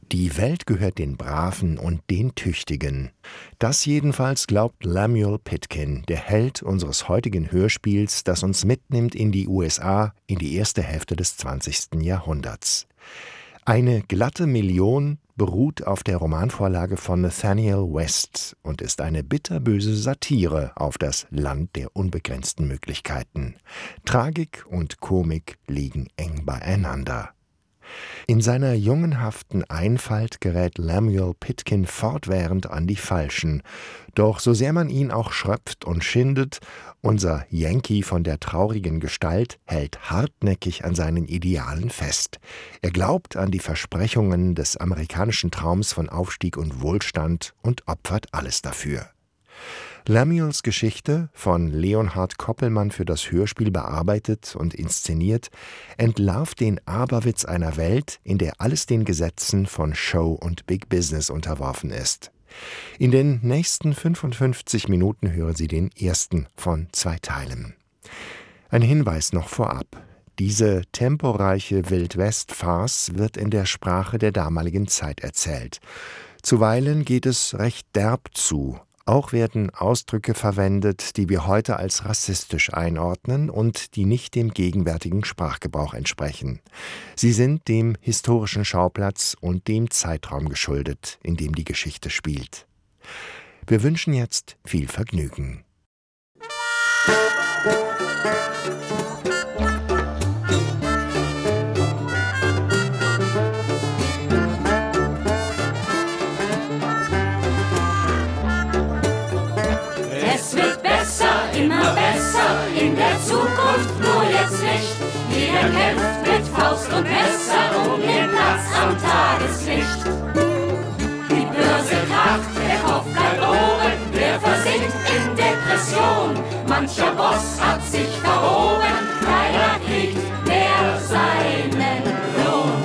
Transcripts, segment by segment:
Die Welt gehört den Braven und den Tüchtigen. Das jedenfalls glaubt Lemuel Pitkin, der Held unseres heutigen Hörspiels, das uns mitnimmt in die USA in die erste Hälfte des 20. Jahrhunderts. Eine glatte Million beruht auf der Romanvorlage von Nathaniel West und ist eine bitterböse Satire auf das Land der unbegrenzten Möglichkeiten. Tragik und Komik liegen eng beieinander. In seiner jungenhaften Einfalt gerät Lemuel Pitkin fortwährend an die Falschen. Doch so sehr man ihn auch schröpft und schindet, unser Yankee von der traurigen Gestalt hält hartnäckig an seinen Idealen fest. Er glaubt an die Versprechungen des amerikanischen Traums von Aufstieg und Wohlstand und opfert alles dafür. Lemuels Geschichte, von Leonhard Koppelmann für das Hörspiel bearbeitet und inszeniert, entlarvt den Aberwitz einer Welt, in der alles den Gesetzen von Show und Big Business unterworfen ist. In den nächsten 55 Minuten hören Sie den ersten von 2 Teilen. Ein Hinweis noch vorab. Diese temporeiche Wildwest-Farce wird in der Sprache der damaligen Zeit erzählt. Zuweilen geht es recht derb zu. Auch werden Ausdrücke verwendet, die wir heute als rassistisch einordnen und die nicht dem gegenwärtigen Sprachgebrauch entsprechen. Sie sind dem historischen Schauplatz und dem Zeitraum geschuldet, in dem die Geschichte spielt. Wir wünschen jetzt viel Vergnügen. Immer besser in der Zukunft, nur jetzt nicht. Jeder kämpft mit Faust und Messer um den Platz am Tageslicht. Die Börse kracht, der Kopf bleibt oben, wer versinkt in Depression. Mancher Boss hat sich verhoben, keiner kriegt mehr seinen Lohn.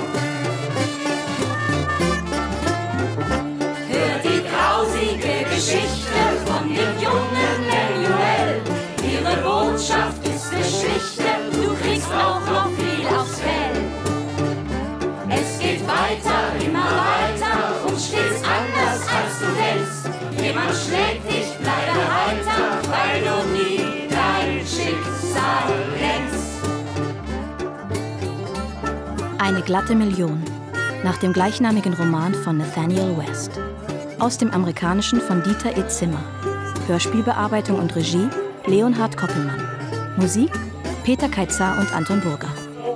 Hör die grausige Geschichte von dem jungen Lemuel. Ihre Botschaft ist Geschichte, du kriegst auch noch viel aufs Fell. Es geht weiter, immer weiter und stets anders als du denkst. Jemand schlägt dich, bleibe heiter, weil du nie dein Schicksal lenkst. Eine glatte Million, nach dem gleichnamigen Roman von Nathaniel West. Aus dem Amerikanischen von Dieter E. Zimmer. Hörspielbearbeitung und Regie Leonhard Koppelmann. Musik Peter Kaitzar und Anton Burger.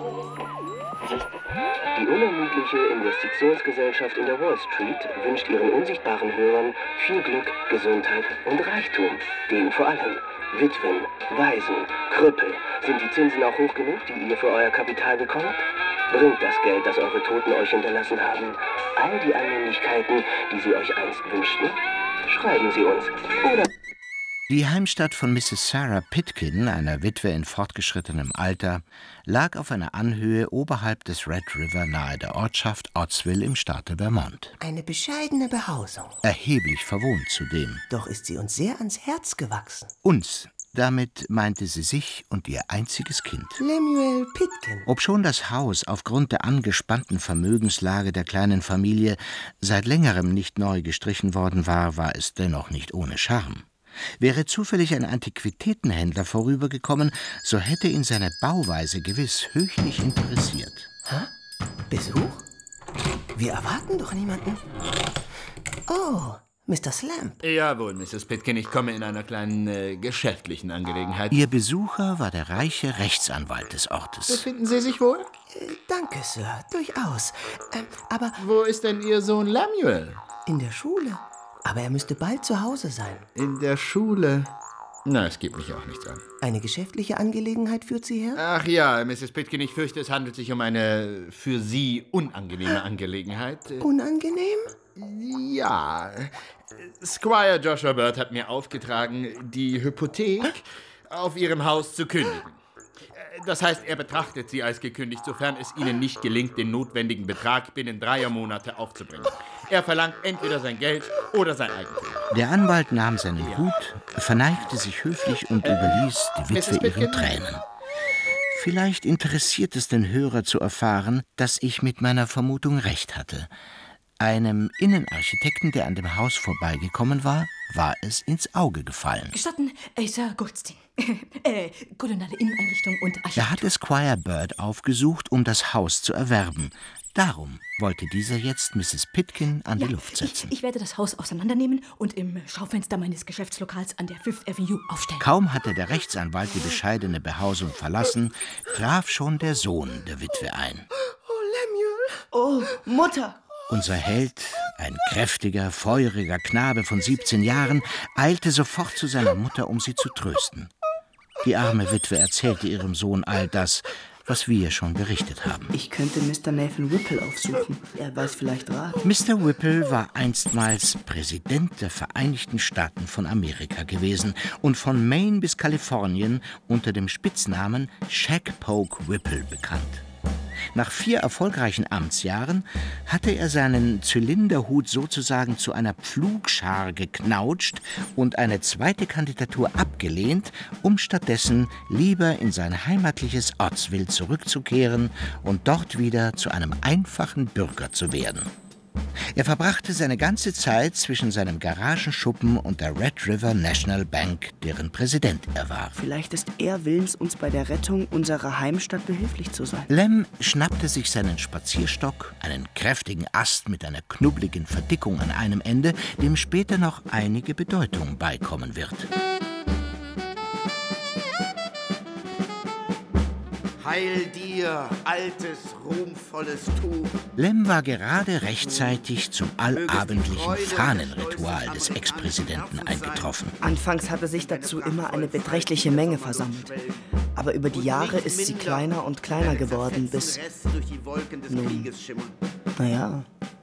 Die unermüdliche Investitionsgesellschaft in der Wall Street wünscht ihren unsichtbaren Hörern viel Glück, Gesundheit und Reichtum. Denen vor allem Witwen, Waisen, Krüppel. Sind die Zinsen auch hoch genug, die ihr für euer Kapital bekommt? Bringt das Geld, das eure Toten euch hinterlassen haben, all die Annehmlichkeiten, die sie euch einst wünschten? Schreiben Sie uns. Oder die Heimstatt von Mrs. Sarah Pitkin, einer Witwe in fortgeschrittenem Alter, lag auf einer Anhöhe oberhalb des Red River nahe der Ortschaft Ottsville im Staate Vermont. Eine bescheidene Behausung. Erheblich verwohnt zudem. Doch ist sie uns sehr ans Herz gewachsen. Uns, damit meinte sie sich und ihr einziges Kind. Lemuel Pitkin. Obschon das Haus aufgrund der angespannten Vermögenslage der kleinen Familie seit längerem nicht neu gestrichen worden war, war es dennoch nicht ohne Charme. Wäre zufällig ein Antiquitätenhändler vorübergekommen, so hätte ihn seine Bauweise gewiss höchlich interessiert. Hä? Besuch? Wir erwarten doch niemanden. Oh, Mr. Slamp. Jawohl, Mrs. Pitkin, ich komme in einer kleinen geschäftlichen Angelegenheit. Ihr Besucher war der reiche Rechtsanwalt des Ortes. Befinden Sie sich wohl? Danke, Sir, durchaus. Aber wo ist denn Ihr Sohn Lemuel? In der Schule. Aber er müsste bald zu Hause sein. In der Schule? Na, es geht mich auch nichts an. Eine geschäftliche Angelegenheit führt Sie her? Ach ja, Mrs. Pitkin, ich fürchte, es handelt sich um eine für Sie unangenehme Angelegenheit. Unangenehm? Ja. Squire Joshua Bird hat mir aufgetragen, die Hypothek auf Ihrem Haus zu kündigen. Das heißt, er betrachtet Sie als gekündigt, sofern es Ihnen nicht gelingt, den notwendigen Betrag binnen 3 Monate aufzubringen. Er verlangt entweder sein Geld oder sein Eigentum. Der Anwalt nahm seinen Hut, verneigte sich höflich und überließ die Witwe ihren Tränen. Vielleicht interessiert es den Hörer zu erfahren, dass ich mit meiner Vermutung recht hatte. Einem Innenarchitekten, der an dem Haus vorbeigekommen war es ins Auge gefallen. Gestatten, Sir Goldstein. Koloniale Inneneinrichtung und Architektur. Er hatte Squire Bird aufgesucht, um das Haus zu erwerben. Darum wollte dieser jetzt Mrs. Pitkin an die Luft setzen. Ich werde das Haus auseinandernehmen und im Schaufenster meines Geschäftslokals an der Fifth Avenue aufstellen. Kaum hatte der Rechtsanwalt die bescheidene Behausung verlassen, traf schon der Sohn der Witwe ein. Oh, Lemuel. Oh, Mutter. Unser Held, ein kräftiger, feuriger Knabe von 17 Jahren, eilte sofort zu seiner Mutter, um sie zu trösten. Die arme Witwe erzählte ihrem Sohn all das, was wir schon berichtet haben. Ich könnte Mr. Nathan Whipple aufsuchen. Er weiß vielleicht Rat. Mr. Whipple war einstmals Präsident der Vereinigten Staaten von Amerika gewesen und von Maine bis Kalifornien unter dem Spitznamen Shagpoke Whipple bekannt. Nach 4 erfolgreichen Amtsjahren hatte er seinen Zylinderhut sozusagen zu einer Pflugschar geknautscht und eine zweite Kandidatur abgelehnt, um stattdessen lieber in sein heimatliches Ortsville zurückzukehren und dort wieder zu einem einfachen Bürger zu werden. Er verbrachte seine ganze Zeit zwischen seinem Garagenschuppen und der Red River National Bank, deren Präsident er war. Vielleicht ist er willens, uns bei der Rettung unserer Heimstatt behilflich zu sein. Lem schnappte sich seinen Spazierstock, einen kräftigen Ast mit einer knubbeligen Verdickung an einem Ende, dem später noch einige Bedeutung beikommen wird. Heil dir, altes, ruhmvolles Tuch. Lem war gerade rechtzeitig zum allabendlichen Fahnenritual des Ex-Präsidenten eingetroffen. Anfangs hatte sich dazu immer eine beträchtliche Menge versammelt. Aber über die Jahre ist sie kleiner und kleiner geworden, bis... Nun, naja,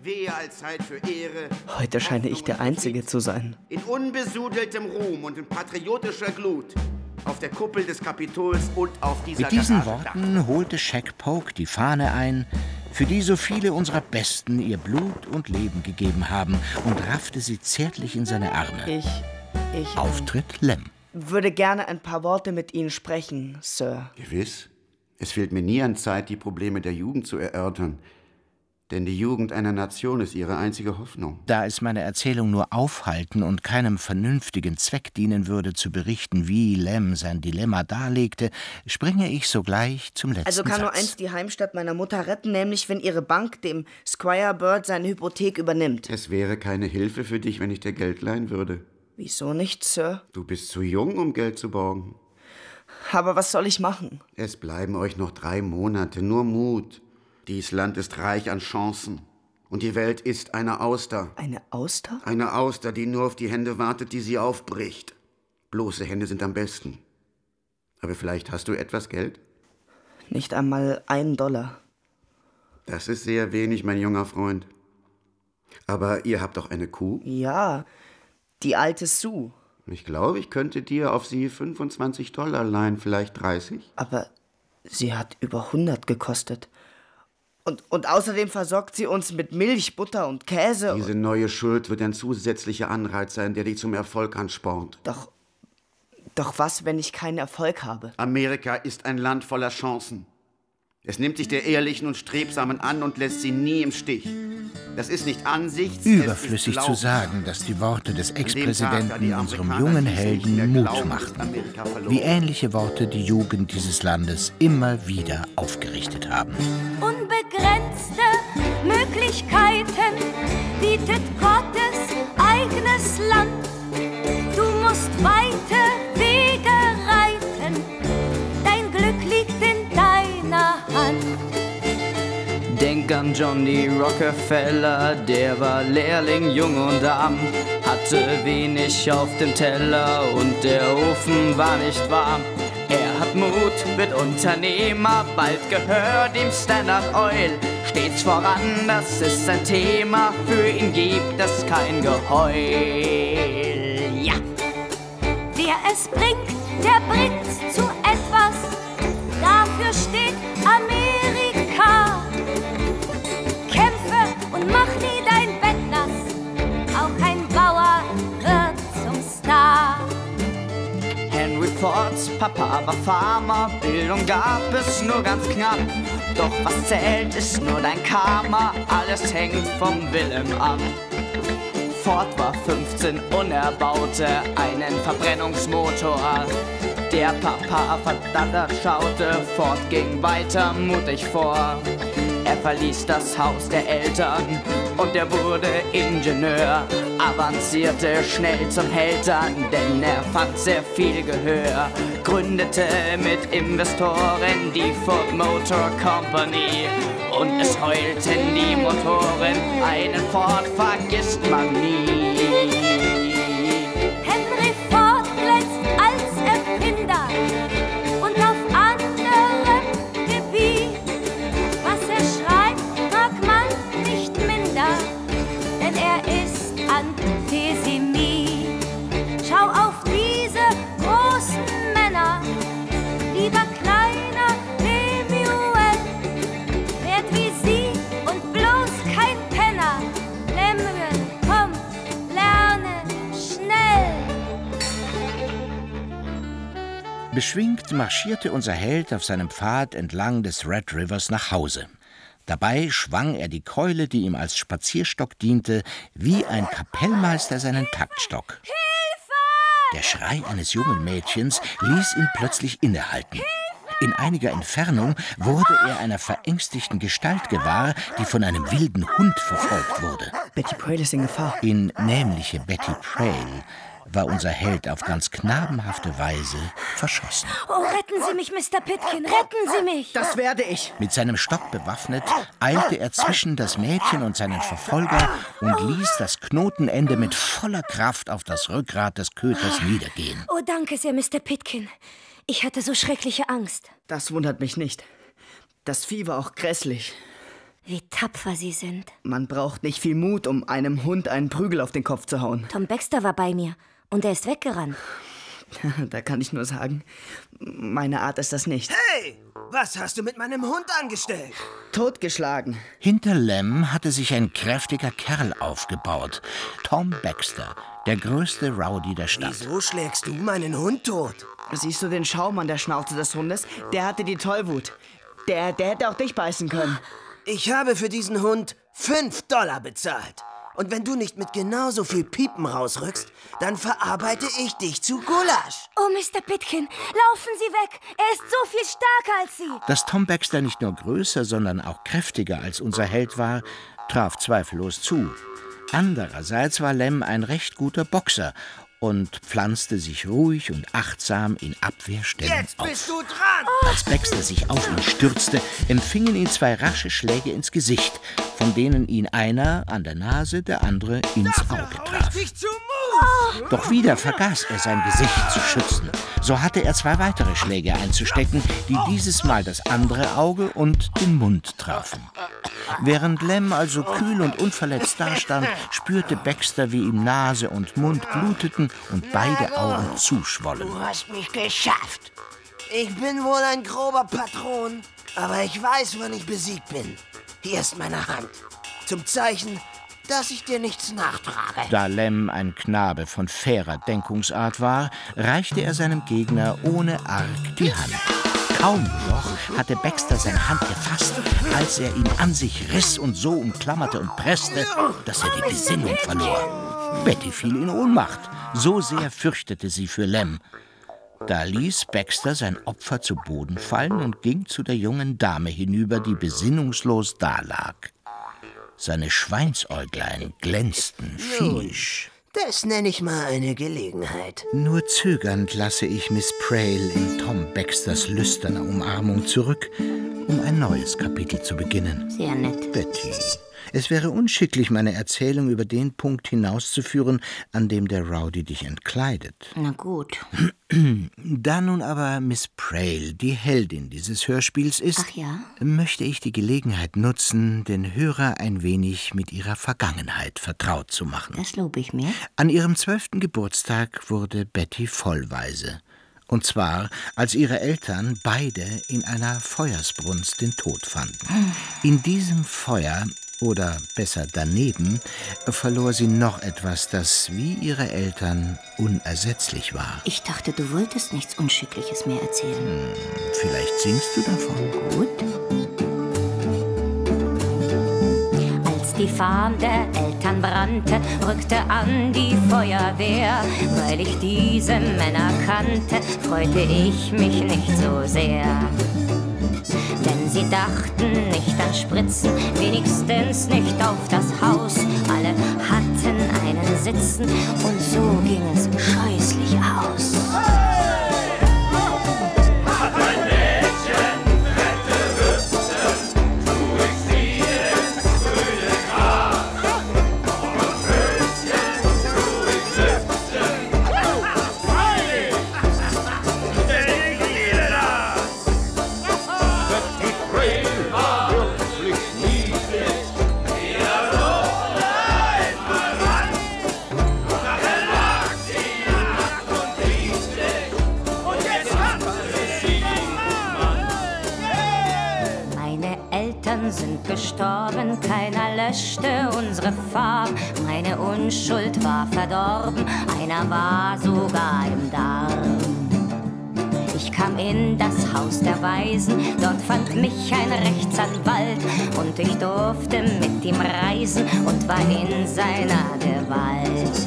heute scheine ich der Einzige zu sein. In unbesudeltem Ruhm und in patriotischer Glut. Auf der Kuppel des Kapitols und auf dieser Mit diesen Garagendach. Worten holte Shagpoke die Fahne ein, für die so viele unserer Besten ihr Blut und Leben gegeben haben, und raffte sie zärtlich in seine Arme. Ich Auftritt Lem. würde gerne ein paar Worte mit Ihnen sprechen, Sir. Gewiss. Es fehlt mir nie an Zeit, die Probleme der Jugend zu erörtern. Denn die Jugend einer Nation ist ihre einzige Hoffnung. Da es meine Erzählung nur aufhalten und keinem vernünftigen Zweck dienen würde, zu berichten, wie Lem sein Dilemma darlegte, springe ich sogleich zum letzten Also kann nur Satz. eins die Heimstatt meiner Mutter retten, nämlich wenn ihre Bank dem Squire Bird seine Hypothek übernimmt. Es wäre keine Hilfe für dich, wenn ich dir Geld leihen würde. Wieso nicht, Sir? Du bist zu jung, um Geld zu borgen. Aber was soll ich machen? Es bleiben euch noch 3 Monate, nur Mut. Dies Land ist reich an Chancen. Und die Welt ist eine Auster. Eine Auster? Eine Auster, die nur auf die Hände wartet, die sie aufbricht. Bloße Hände sind am besten. Aber vielleicht hast du etwas Geld? Nicht einmal $1. Das ist sehr wenig, mein junger Freund. Aber ihr habt doch eine Kuh? Ja, die alte Sue. Ich glaube, ich könnte dir auf sie $25 leihen, vielleicht 30. Aber sie hat über 100 gekostet. Und außerdem versorgt sie uns mit Milch, Butter und Käse. Diese neue Schuld wird ein zusätzlicher Anreiz sein, der dich zum Erfolg anspornt. Doch was, wenn ich keinen Erfolg habe? Amerika ist ein Land voller Chancen. Es nimmt sich der Ehrlichen und Strebsamen an und lässt sie nie im Stich. Das ist nicht Ansichts... Überflüssig zu sagen, dass die Worte des Ex-Präsidenten unserem jungen Helden Mut machten. Wie ähnliche Worte die Jugend dieses Landes immer wieder aufgerichtet haben. Unbegrenzte Möglichkeiten bietet Gottes eigenes Land. Du musst weite Wege reiten, dein Glück liegt in deiner Hand. Denk an Johnny Rockefeller, der war Lehrling, jung und arm, hatte wenig auf dem Teller und der Ofen war nicht warm. Er hat Mut, wird Unternehmer, bald gehört ihm Standard Oil. Stets voran, das ist sein Thema, für ihn gibt es kein Geheul. Ja! Wer es bringt, der bringt's zu etwas, dafür steht Amerika. Kämpfe und mach nie dein Bett nass, auch ein Bauer wird zum Star. Henry Fords Papa war Farmer, Bildung gab es nur ganz knapp. Doch was zählt, ist nur dein Karma, alles hängt vom Willen ab. Ford war 15 und er baute einen Verbrennungsmotor. Der Papa verdattert schaute, Ford ging weiter mutig vor. Er verließ das Haus der Eltern und er wurde Ingenieur. Avancierte schnell zum Helden, denn er fand sehr viel Gehör. Gründete mit Investoren die Ford Motor Company. Und es heulten die Motoren, einen Ford vergisst man nie. Henry Ford glänzt als Erfinder und auf anderem Gebiet. Was er schreibt, mag man nicht minder, denn er ist Antisemit. Schau auf diese großen Männer, lieber kleiner Lemuel, werd wie sie und bloß kein Penner. Lemuel, komm, lerne schnell. Beschwingt marschierte unser Held auf seinem Pfad entlang des Red Rivers nach Hause. Dabei schwang er die Keule, die ihm als Spazierstock diente, wie ein Kapellmeister seinen Taktstock. Der Schrei eines jungen Mädchens ließ ihn plötzlich innehalten. In einiger Entfernung wurde er einer verängstigten Gestalt gewahr, die von einem wilden Hund verfolgt wurde. Betty Prail ist in Gefahr. In nämliche Betty Prail war unser Held auf ganz knabenhafte Weise verschossen. Oh, retten Sie mich, Mr. Pitkin, retten Sie mich! Das werde ich. Mit seinem Stock bewaffnet, eilte er zwischen das Mädchen und seinen Verfolger und ließ das Knotenende mit voller Kraft auf das Rückgrat des Köters niedergehen. Oh, danke sehr, Mr. Pitkin. Ich hatte so schreckliche Angst. Das wundert mich nicht. Das Vieh war auch grässlich. Wie tapfer Sie sind. Man braucht nicht viel Mut, um einem Hund einen Prügel auf den Kopf zu hauen. Tom Baxter war bei mir und er ist weggerannt. Da kann ich nur sagen, meine Art ist das nicht. Hey, was hast du mit meinem Hund angestellt? Totgeschlagen. Hinter Lem hatte sich ein kräftiger Kerl aufgebaut. Tom Baxter, der größte Rowdy der Stadt. Wieso schlägst du meinen Hund tot? Siehst du den Schaum an der Schnauze des Hundes? Der hatte die Tollwut. Der hätte auch dich beißen können. Ich habe für diesen Hund $5 bezahlt. Und wenn du nicht mit genauso viel Piepen rausrückst, dann verarbeite ich dich zu Gulasch. Oh, Mr. Pitkin, laufen Sie weg. Er ist so viel stärker als Sie. Dass Tom Baxter nicht nur größer, sondern auch kräftiger als unser Held war, traf zweifellos zu. Andererseits war Lem ein recht guter Boxer und pflanzte sich ruhig und achtsam in Abwehrstellung Jetzt bist auf. du dran! Als Baxter sich auf ihn stürzte, empfingen ihn zwei rasche Schläge ins Gesicht, von denen ihn einer an der Nase, der andere ins Auge traf. Doch wieder vergaß er sein Gesicht zu schützen. So hatte er zwei weitere Schläge einzustecken, die dieses Mal das andere Auge und den Mund trafen. Während Lem also kühl und unverletzt dastand, spürte Baxter, wie ihm Nase und Mund bluteten und beide Augen zuschwollen. Du hast mich geschafft. Ich bin wohl ein grober Patron, aber ich weiß, wann ich besiegt bin. Hier ist meine Hand. Zum Zeichen, dass ich dir nichts nachtrage. Da Lem ein Knabe von fairer Denkungsart war, reichte er seinem Gegner ohne Arg die Hand. Kaum noch hatte Baxter seine Hand gefasst, als er ihn an sich riss und so umklammerte und presste, dass er die Besinnung verlor. Betty fiel in Ohnmacht. So sehr fürchtete sie für Lem. Da ließ Baxter sein Opfer zu Boden fallen und ging zu der jungen Dame hinüber, die besinnungslos dalag. Seine Schweinsäuglein glänzten fiesch. Das nenne ich mal eine Gelegenheit. Nur zögernd lasse ich Miss Prail in Tom Baxters lüsterner Umarmung zurück, um ein neues Kapitel zu beginnen. Sehr nett. Betty, es wäre unschicklich, meine Erzählung über den Punkt hinauszuführen, an dem der Rowdy dich entkleidet. Na gut. Da nun aber Miss Prail die Heldin dieses Hörspiels ist, Ach ja? möchte ich die Gelegenheit nutzen, den Hörer ein wenig mit ihrer Vergangenheit vertraut zu machen. Das lobe ich mir. An ihrem 12. Geburtstag wurde Betty vollweise. Und zwar, als ihre Eltern beide in einer Feuersbrunst den Tod fanden. In diesem Feuer, oder besser daneben, verlor sie noch etwas, das wie ihre Eltern unersetzlich war. Ich dachte, du wolltest nichts Unschickliches mehr erzählen. Vielleicht singst du davon? Gut. Die Farm der Eltern brannte, rückte an die Feuerwehr. Weil ich diese Männer kannte, freute ich mich nicht so sehr. Denn sie dachten nicht an Spritzen, wenigstens nicht auf das Haus. Alle hatten einen Sitzen und so ging es scheußlich aus. Sind gestorben, keiner löschte unsere Farm. Meine Unschuld war verdorben, einer war sogar im Darm. Ich kam in das Haus der Waisen, dort fand mich ein Rechtsanwalt und ich durfte mit ihm reisen und war in seiner Gewalt.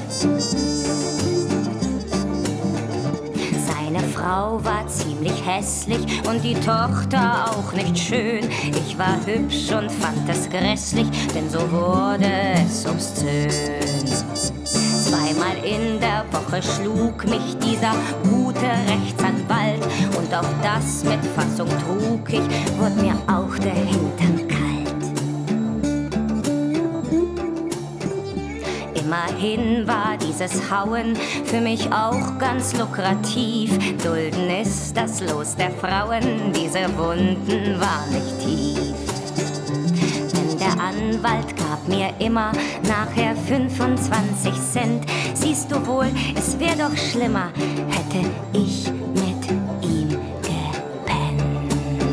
Seine Frau war ziemlich hässlich und die Tochter auch nicht schön. Ich war hübsch und fand es grässlich, denn so wurde es obszön. Zweimal in der Woche schlug mich dieser gute Rechtsanwalt und auch das mit Fassung trug ich, wurde mir auch der Hintern kalt. Immerhin war dieses Hauen für mich auch ganz lukrativ. Dulden ist das Los der Frauen, diese Wunden waren nicht tief. Denn der Anwalt gab mir immer nachher 25 Cent. Siehst du wohl, es wär doch schlimmer, hätte ich mit ihm gepennt.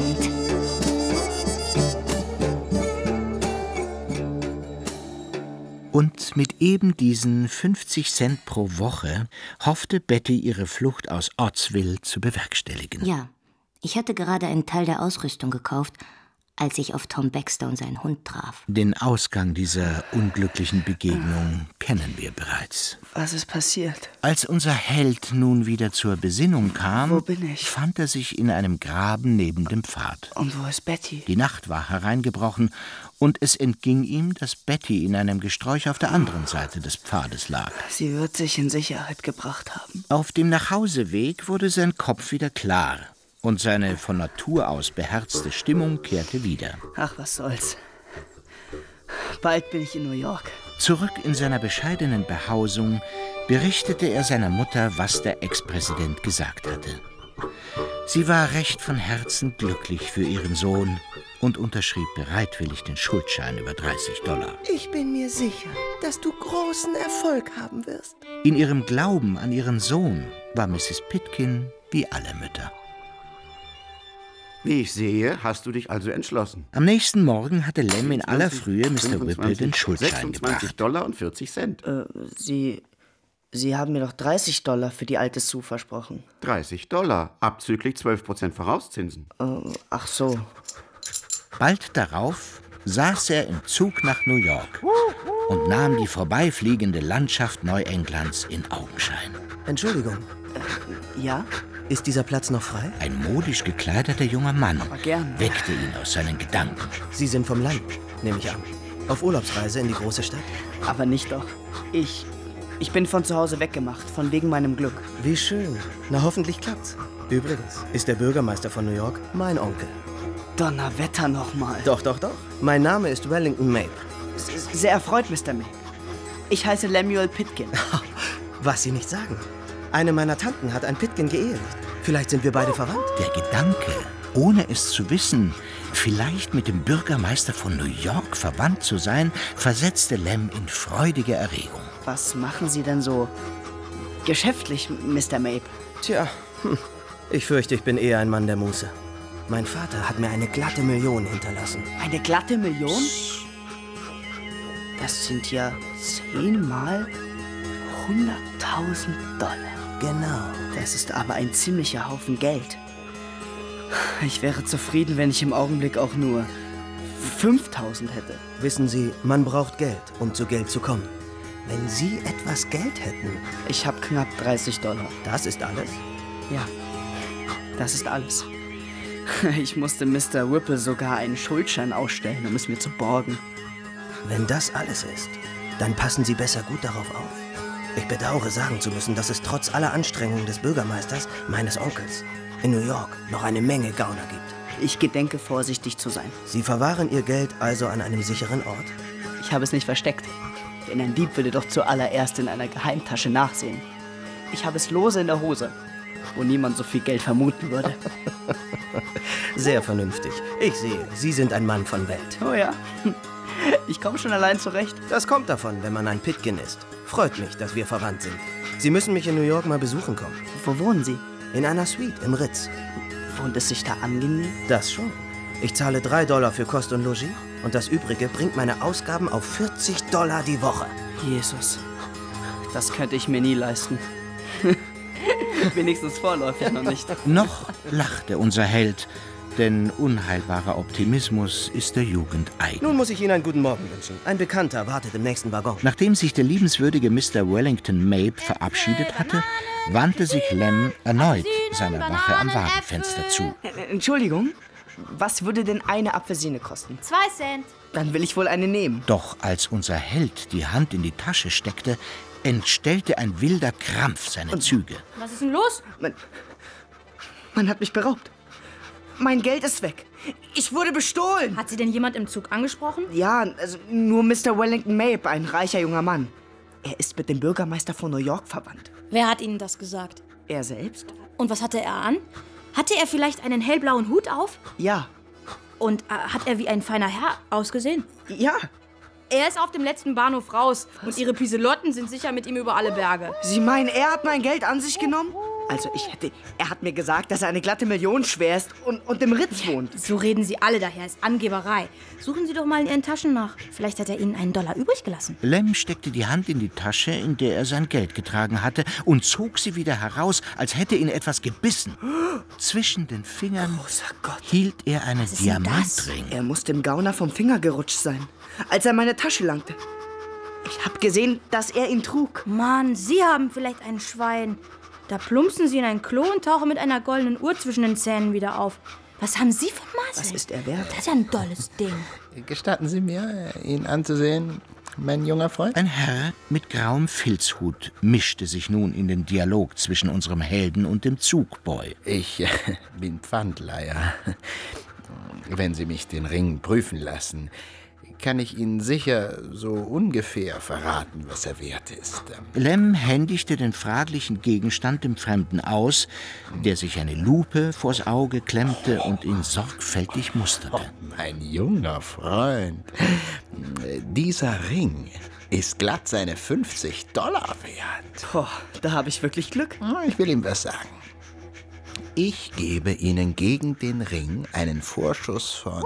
Und mit eben diesen 50 Cent pro Woche hoffte Betty, ihre Flucht aus Ottsville zu bewerkstelligen. Ja, ich hatte gerade einen Teil der Ausrüstung gekauft, als ich auf Tom Baxter und seinen Hund traf. Den Ausgang dieser unglücklichen Begegnung kennen wir bereits. Was ist passiert? Als unser Held nun wieder zur Besinnung kam, Wo bin ich? fand er sich in einem Graben neben dem Pfad. Und wo ist Betty? Die Nacht war hereingebrochen und es entging ihm, dass Betty in einem Gesträuch auf der anderen Seite des Pfades lag. Sie wird sich in Sicherheit gebracht haben. Auf dem Nachhauseweg wurde sein Kopf wieder klar. Und seine von Natur aus beherzte Stimmung kehrte wieder. Ach, was soll's. Bald bin ich in New York. Zurück in seiner bescheidenen Behausung berichtete er seiner Mutter, was der Ex-Präsident gesagt hatte. Sie war recht von Herzen glücklich für ihren Sohn und unterschrieb bereitwillig den Schuldschein über $30. Ich bin mir sicher, dass du großen Erfolg haben wirst. In ihrem Glauben an ihren Sohn war Mrs. Pitkin wie alle Mütter. Wie ich sehe, hast du dich also entschlossen. Am nächsten Morgen hatte Lem in aller Frühe Mr. Whipple den Schuldschein gebracht. $26,40. Sie haben mir doch $30 für die alte Sue versprochen. $30, abzüglich 12% Vorauszinsen. Ach so. Bald darauf saß er im Zug nach New York und nahm die vorbeifliegende Landschaft Neuenglands in Augenschein. Entschuldigung. Ja? Ist dieser Platz noch frei? Ein modisch gekleideter junger Mann weckte ihn aus seinen Gedanken. Sie sind vom Land, nehme ich an. Auf Urlaubsreise in die große Stadt? Aber nicht doch. Ich bin von zu Hause weggemacht, von wegen meinem Glück. Wie schön. Na, hoffentlich klappt's. Übrigens ist der Bürgermeister von New York mein Onkel. Donnerwetter nochmal. Doch. Mein Name ist Wellington Mape. Sehr erfreut, Mr. Mape. Ich heiße Lemuel Pitkin. Was Sie nicht sagen. Eine meiner Tanten hat ein Pitkin geehelicht. Vielleicht sind wir beide verwandt. Der Gedanke, ohne es zu wissen, vielleicht mit dem Bürgermeister von New York verwandt zu sein, versetzte Lem in freudige Erregung. Was machen Sie denn so geschäftlich, Mr. Mape? Tja, ich fürchte, ich bin eher ein Mann der Muße. Mein Vater hat mir eine glatte Million hinterlassen. Eine glatte Million? Das sind ja 10 mal $100.000. Genau. Das ist aber ein ziemlicher Haufen Geld. Ich wäre zufrieden, wenn ich im Augenblick auch nur 5.000 hätte. Wissen Sie, man braucht Geld, um zu Geld zu kommen. Wenn Sie etwas Geld hätten... Ich habe knapp $30. Das ist alles? Ja, das ist alles. Ich musste Mr. Whipple sogar einen Schuldschein ausstellen, um es mir zu borgen. Wenn das alles ist, dann passen Sie besser gut darauf auf. Ich bedauere sagen zu müssen, dass es trotz aller Anstrengungen des Bürgermeisters, meines Onkels, in New York noch eine Menge Gauner gibt. Ich gedenke, vorsichtig zu sein. Sie verwahren Ihr Geld also an einem sicheren Ort? Ich habe es nicht versteckt. Denn ein Dieb würde doch zuallererst in einer Geheimtasche nachsehen. Ich habe es lose in der Hose, wo niemand so viel Geld vermuten würde. Sehr vernünftig. Ich sehe, Sie sind ein Mann von Welt. Oh ja, ich komme schon allein zurecht. Das kommt davon, wenn man ein Pitkin ist. Freut mich, dass wir verwandt sind. Sie müssen mich in New York mal besuchen kommen. Wo wohnen Sie? In einer Suite im Ritz. Wohnt es sich da angenehm? Das schon. Ich zahle $3 für Kost und Logis und das Übrige bringt meine Ausgaben auf $40 die Woche. Jesus, das könnte ich mir nie leisten. Wenigstens vorläufig noch nicht. Noch lachte unser Held, denn unheilbarer Optimismus ist der Jugend eigen. Nun muss ich Ihnen einen guten Morgen wünschen. Ein Bekannter wartet im nächsten Waggon. Nachdem sich der liebenswürdige Mr. Wellington Mabe verabschiedet hatte, wandte sich Lem erneut seiner Wache am Wagenfenster zu. Entschuldigung, was würde denn eine Apfelsine kosten? 2 Cent. Dann will ich wohl eine nehmen. Doch als unser Held die Hand in die Tasche steckte, entstellte ein wilder Krampf seine Züge. Was ist denn los? Man hat mich beraubt. Mein Geld ist weg. Ich wurde bestohlen. Hat Sie denn jemand im Zug angesprochen? Ja, also nur Mr. Wellington Mabe, ein reicher junger Mann. Er ist mit dem Bürgermeister von New York verwandt. Wer hat Ihnen das gesagt? Er selbst? Und was hatte er an? Hatte er vielleicht einen hellblauen Hut auf? Ja. Und hat er wie ein feiner Herr ausgesehen? Ja. Er ist auf dem letzten Bahnhof raus. Was? Und Ihre Piselotten sind sicher mit ihm über alle Berge. Sie meinen, er hat mein Geld an sich genommen? Also er hat mir gesagt, dass er eine glatte Million schwer ist und im Ritz wohnt. So reden Sie alle daher, ist Angeberei. Suchen Sie doch mal in Ihren Taschen nach. Vielleicht hat er Ihnen einen $1 übrig gelassen. Lem steckte die Hand in die Tasche, in der er sein Geld getragen hatte, und zog sie wieder heraus, als hätte ihn etwas gebissen. Zwischen den Fingern hielt er einen Diamantring. Er muss dem Gauner vom Finger gerutscht sein, als er meine Tasche langte. Ich habe gesehen, dass er ihn trug. Mann, Sie haben vielleicht ein Schwein. Da plumpsen Sie in ein Klo und tauchen mit einer goldenen Uhr zwischen den Zähnen wieder auf. Was haben Sie für Maße? Was ist er wert? Das ist ja ein tolles Ding. Gestatten Sie mir, ihn anzusehen, mein junger Freund? Ein Herr mit grauem Filzhut mischte sich nun in den Dialog zwischen unserem Helden und dem Zugboy. Ich bin Pfandleiher. Wenn Sie mich den Ring prüfen lassen, kann ich Ihnen sicher so ungefähr verraten, was er wert ist. Lem händigte den fraglichen Gegenstand dem Fremden aus, der sich eine Lupe vors Auge klemmte und ihn sorgfältig musterte. Oh, mein junger Freund, dieser Ring ist glatt seine $50 wert. Boah, da habe ich wirklich Glück. Ich will ihm was sagen. Ich gebe Ihnen gegen den Ring einen Vorschuss von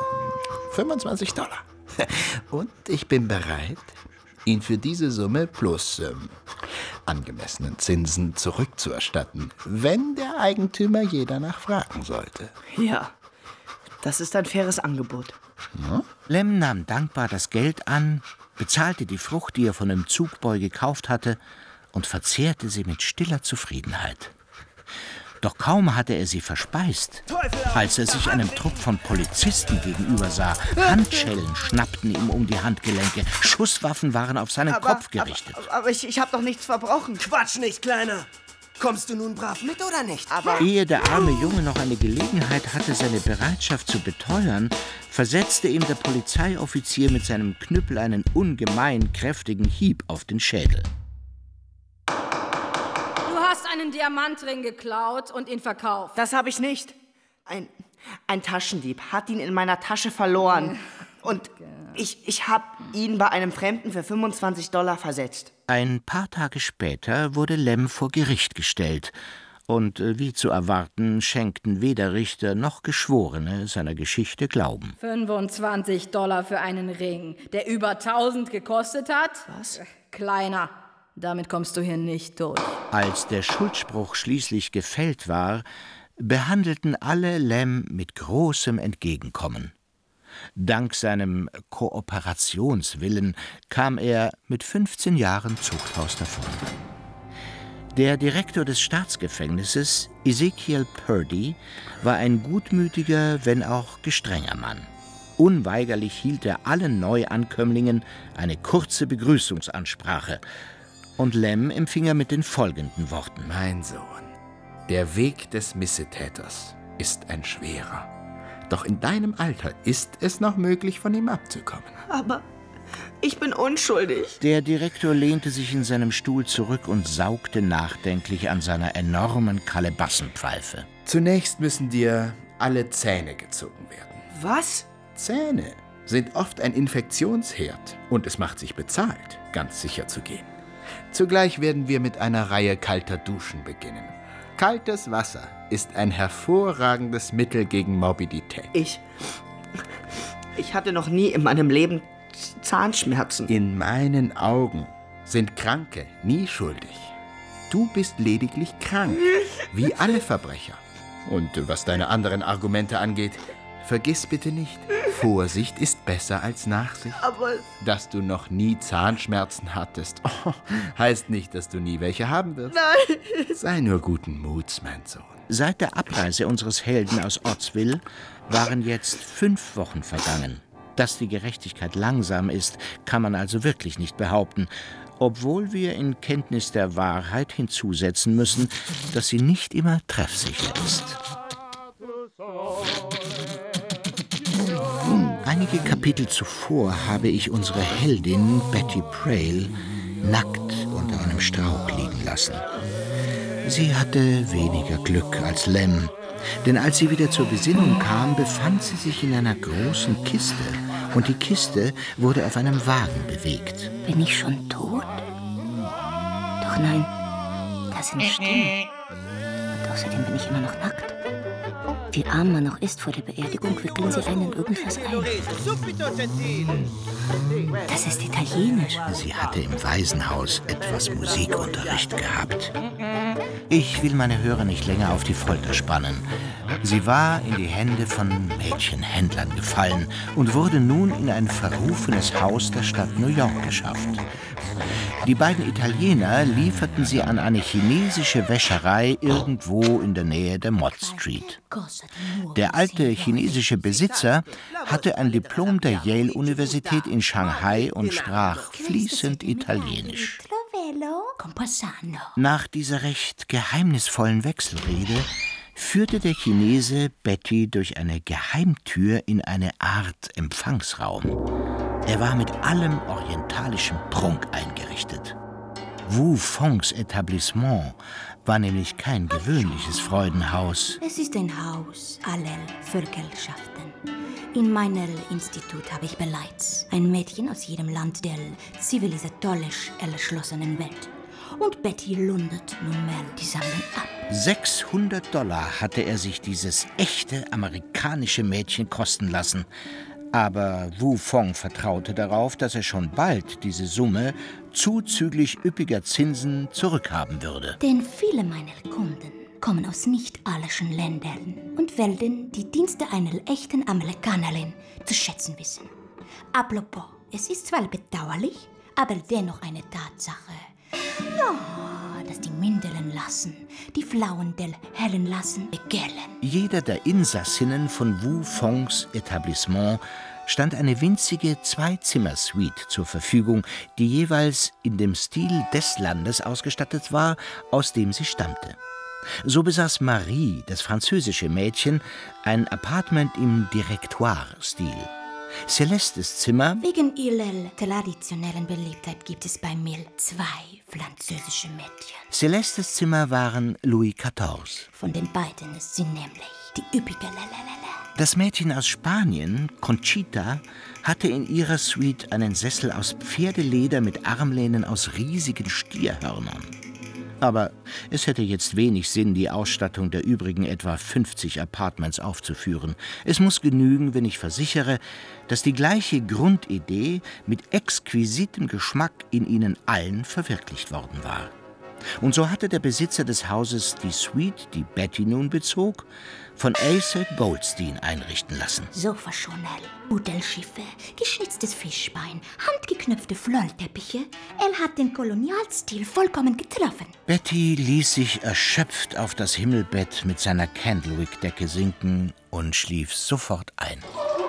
$25. Und ich bin bereit, ihn für diese Summe plus angemessenen Zinsen zurückzuerstatten, wenn der Eigentümer je danach fragen sollte. Ja, das ist ein faires Angebot. Ja? Lem nahm dankbar das Geld an, bezahlte die Frucht, die er von dem Zugboy gekauft hatte, und verzehrte sie mit stiller Zufriedenheit. Doch kaum hatte er sie verspeist, als er sich einem Trupp von Polizisten gegenüber sah. Handschellen schnappten ihm um die Handgelenke, Schusswaffen waren auf seinen Kopf gerichtet. Aber ich habe doch nichts verbrochen. Quatsch nicht, Kleiner! Kommst du nun brav mit oder nicht? Aber ehe der arme Junge noch eine Gelegenheit hatte, seine Bereitschaft zu beteuern, versetzte ihm der Polizeioffizier mit seinem Knüppel einen ungemein kräftigen Hieb auf den Schädel. Du hast einen Diamantring geklaut und ihn verkauft. Das habe ich nicht. Ein Taschendieb hat ihn in meiner Tasche verloren. Und ich habe ihn bei einem Fremden für $25 versetzt. Ein paar Tage später wurde Lem vor Gericht gestellt. Und wie zu erwarten, schenkten weder Richter noch Geschworene seiner Geschichte Glauben. $25 für einen Ring, der über 1000 gekostet hat? Was? Kleiner, damit kommst du hier nicht durch. Als der Schuldspruch schließlich gefällt war, behandelten alle Lem mit großem Entgegenkommen. Dank seinem Kooperationswillen kam er mit 15 Jahren Zuchthaus davon. Der Direktor des Staatsgefängnisses, Ezekiel Purdy, war ein gutmütiger, wenn auch gestrenger Mann. Unweigerlich hielt er allen Neuankömmlingen eine kurze Begrüßungsansprache. Und Lem empfing er mit den folgenden Worten: Mein Sohn, der Weg des Missetäters ist ein schwerer. Doch in deinem Alter ist es noch möglich, von ihm abzukommen. Aber ich bin unschuldig. Der Direktor lehnte sich in seinem Stuhl zurück und saugte nachdenklich an seiner enormen Kalebassenpfeife. Zunächst müssen dir alle Zähne gezogen werden. Was? Zähne sind oft ein Infektionsherd und es macht sich bezahlt, ganz sicher zu gehen. Zugleich werden wir mit einer Reihe kalter Duschen beginnen. Kaltes Wasser ist ein hervorragendes Mittel gegen Morbidität. Ich hatte noch nie in meinem Leben Zahnschmerzen. In meinen Augen sind Kranke nie schuldig. Du bist lediglich krank, wie alle Verbrecher. Und was deine anderen Argumente angeht, vergiss bitte nicht, Vorsicht ist besser als Nachsicht. Aber dass du noch nie Zahnschmerzen hattest, heißt nicht, dass du nie welche haben wirst. Nein. Sei nur guten Muts, mein Sohn. Seit der Abreise unseres Helden aus Ottsville waren jetzt 5 Wochen vergangen. Dass die Gerechtigkeit langsam ist, kann man also wirklich nicht behaupten, obwohl wir in Kenntnis der Wahrheit hinzusetzen müssen, dass sie nicht immer treffsicher ist. Einige Kapitel zuvor habe ich unsere Heldin Betty Prail nackt unter einem Strauch liegen lassen. Sie hatte weniger Glück als Lem, denn als sie wieder zur Besinnung kam, befand sie sich in einer großen Kiste und die Kiste wurde auf einem Wagen bewegt. Bin ich schon tot? Doch nein, das sind Stimmen. Und außerdem bin ich immer noch nackt. Wie arm man noch ist vor der Beerdigung, wickeln sie einen in irgendwas ein. Das ist Italienisch. Sie hatte im Waisenhaus etwas Musikunterricht gehabt. Ich will meine Hörer nicht länger auf die Folter spannen. Sie war in die Hände von Mädchenhändlern gefallen und wurde nun in ein verrufenes Haus der Stadt New York geschafft. Die beiden Italiener lieferten sie an eine chinesische Wäscherei irgendwo in der Nähe der Mott Street. Der alte chinesische Besitzer hatte ein Diplom der Yale-Universität in Shanghai und sprach fließend Italienisch. Nach dieser recht geheimnisvollen Wechselrede führte der Chinese Betty durch eine Geheimtür in eine Art Empfangsraum. Er war mit allem orientalischen Prunk eingerichtet. Wu Fongs Etablissement war nämlich kein gewöhnliches Freudenhaus. Es ist ein Haus aller Völkerschaften. In meinem Institut habe ich bereits ein Mädchen aus jedem Land der zivilisatorisch erschlossenen Welt. Und Betty lundet nunmehr die Sammlung ab. $600 hatte er sich dieses echte amerikanische Mädchen kosten lassen. Aber Wu Fong vertraute darauf, dass er schon bald diese Summe zuzüglich üppiger Zinsen zurückhaben würde. Denn viele meiner Kunden kommen aus nicht-allischen Ländern und werden die Dienste einer echten Amerikanerin zu schätzen wissen. Apropos, es ist zwar bedauerlich, aber dennoch eine Tatsache. Ja, dass die Minderen lassen, die Flauen der Herren lassen, begehren. Jeder der Insassinnen von Wu Fongs Etablissement stand eine winzige 2-Zimmer-Suite zur Verfügung, die jeweils in dem Stil des Landes ausgestattet war, aus dem sie stammte. So besaß Marie, das französische Mädchen, ein Appartement im Directoire-Stil. Celestes Zimmer... Wegen ihrer traditionellen Beliebtheit gibt es bei mir 2 französische Mädchen. Celestes Zimmer waren Louis XIV. Von den beiden ist sie nämlich die üppige Lalalala. Das Mädchen aus Spanien, Conchita, hatte in ihrer Suite einen Sessel aus Pferdeleder mit Armlehnen aus riesigen Stierhörnern. Aber es hätte jetzt wenig Sinn, die Ausstattung der übrigen etwa 50 Apartments aufzuführen. Es muss genügen, wenn ich versichere, dass die gleiche Grundidee mit exquisitem Geschmack in ihnen allen verwirklicht worden war. Und so hatte der Besitzer des Hauses die Suite, die Betty nun bezog, von Asa Goldstein einrichten lassen. Sofaschonell, Budelschiffe, geschnitztes Fischbein, handgeknöpfte Florteppiche. Er hat den Kolonialstil vollkommen getroffen. Betty ließ sich erschöpft auf das Himmelbett mit seiner Candlewick-Decke sinken und schlief sofort ein.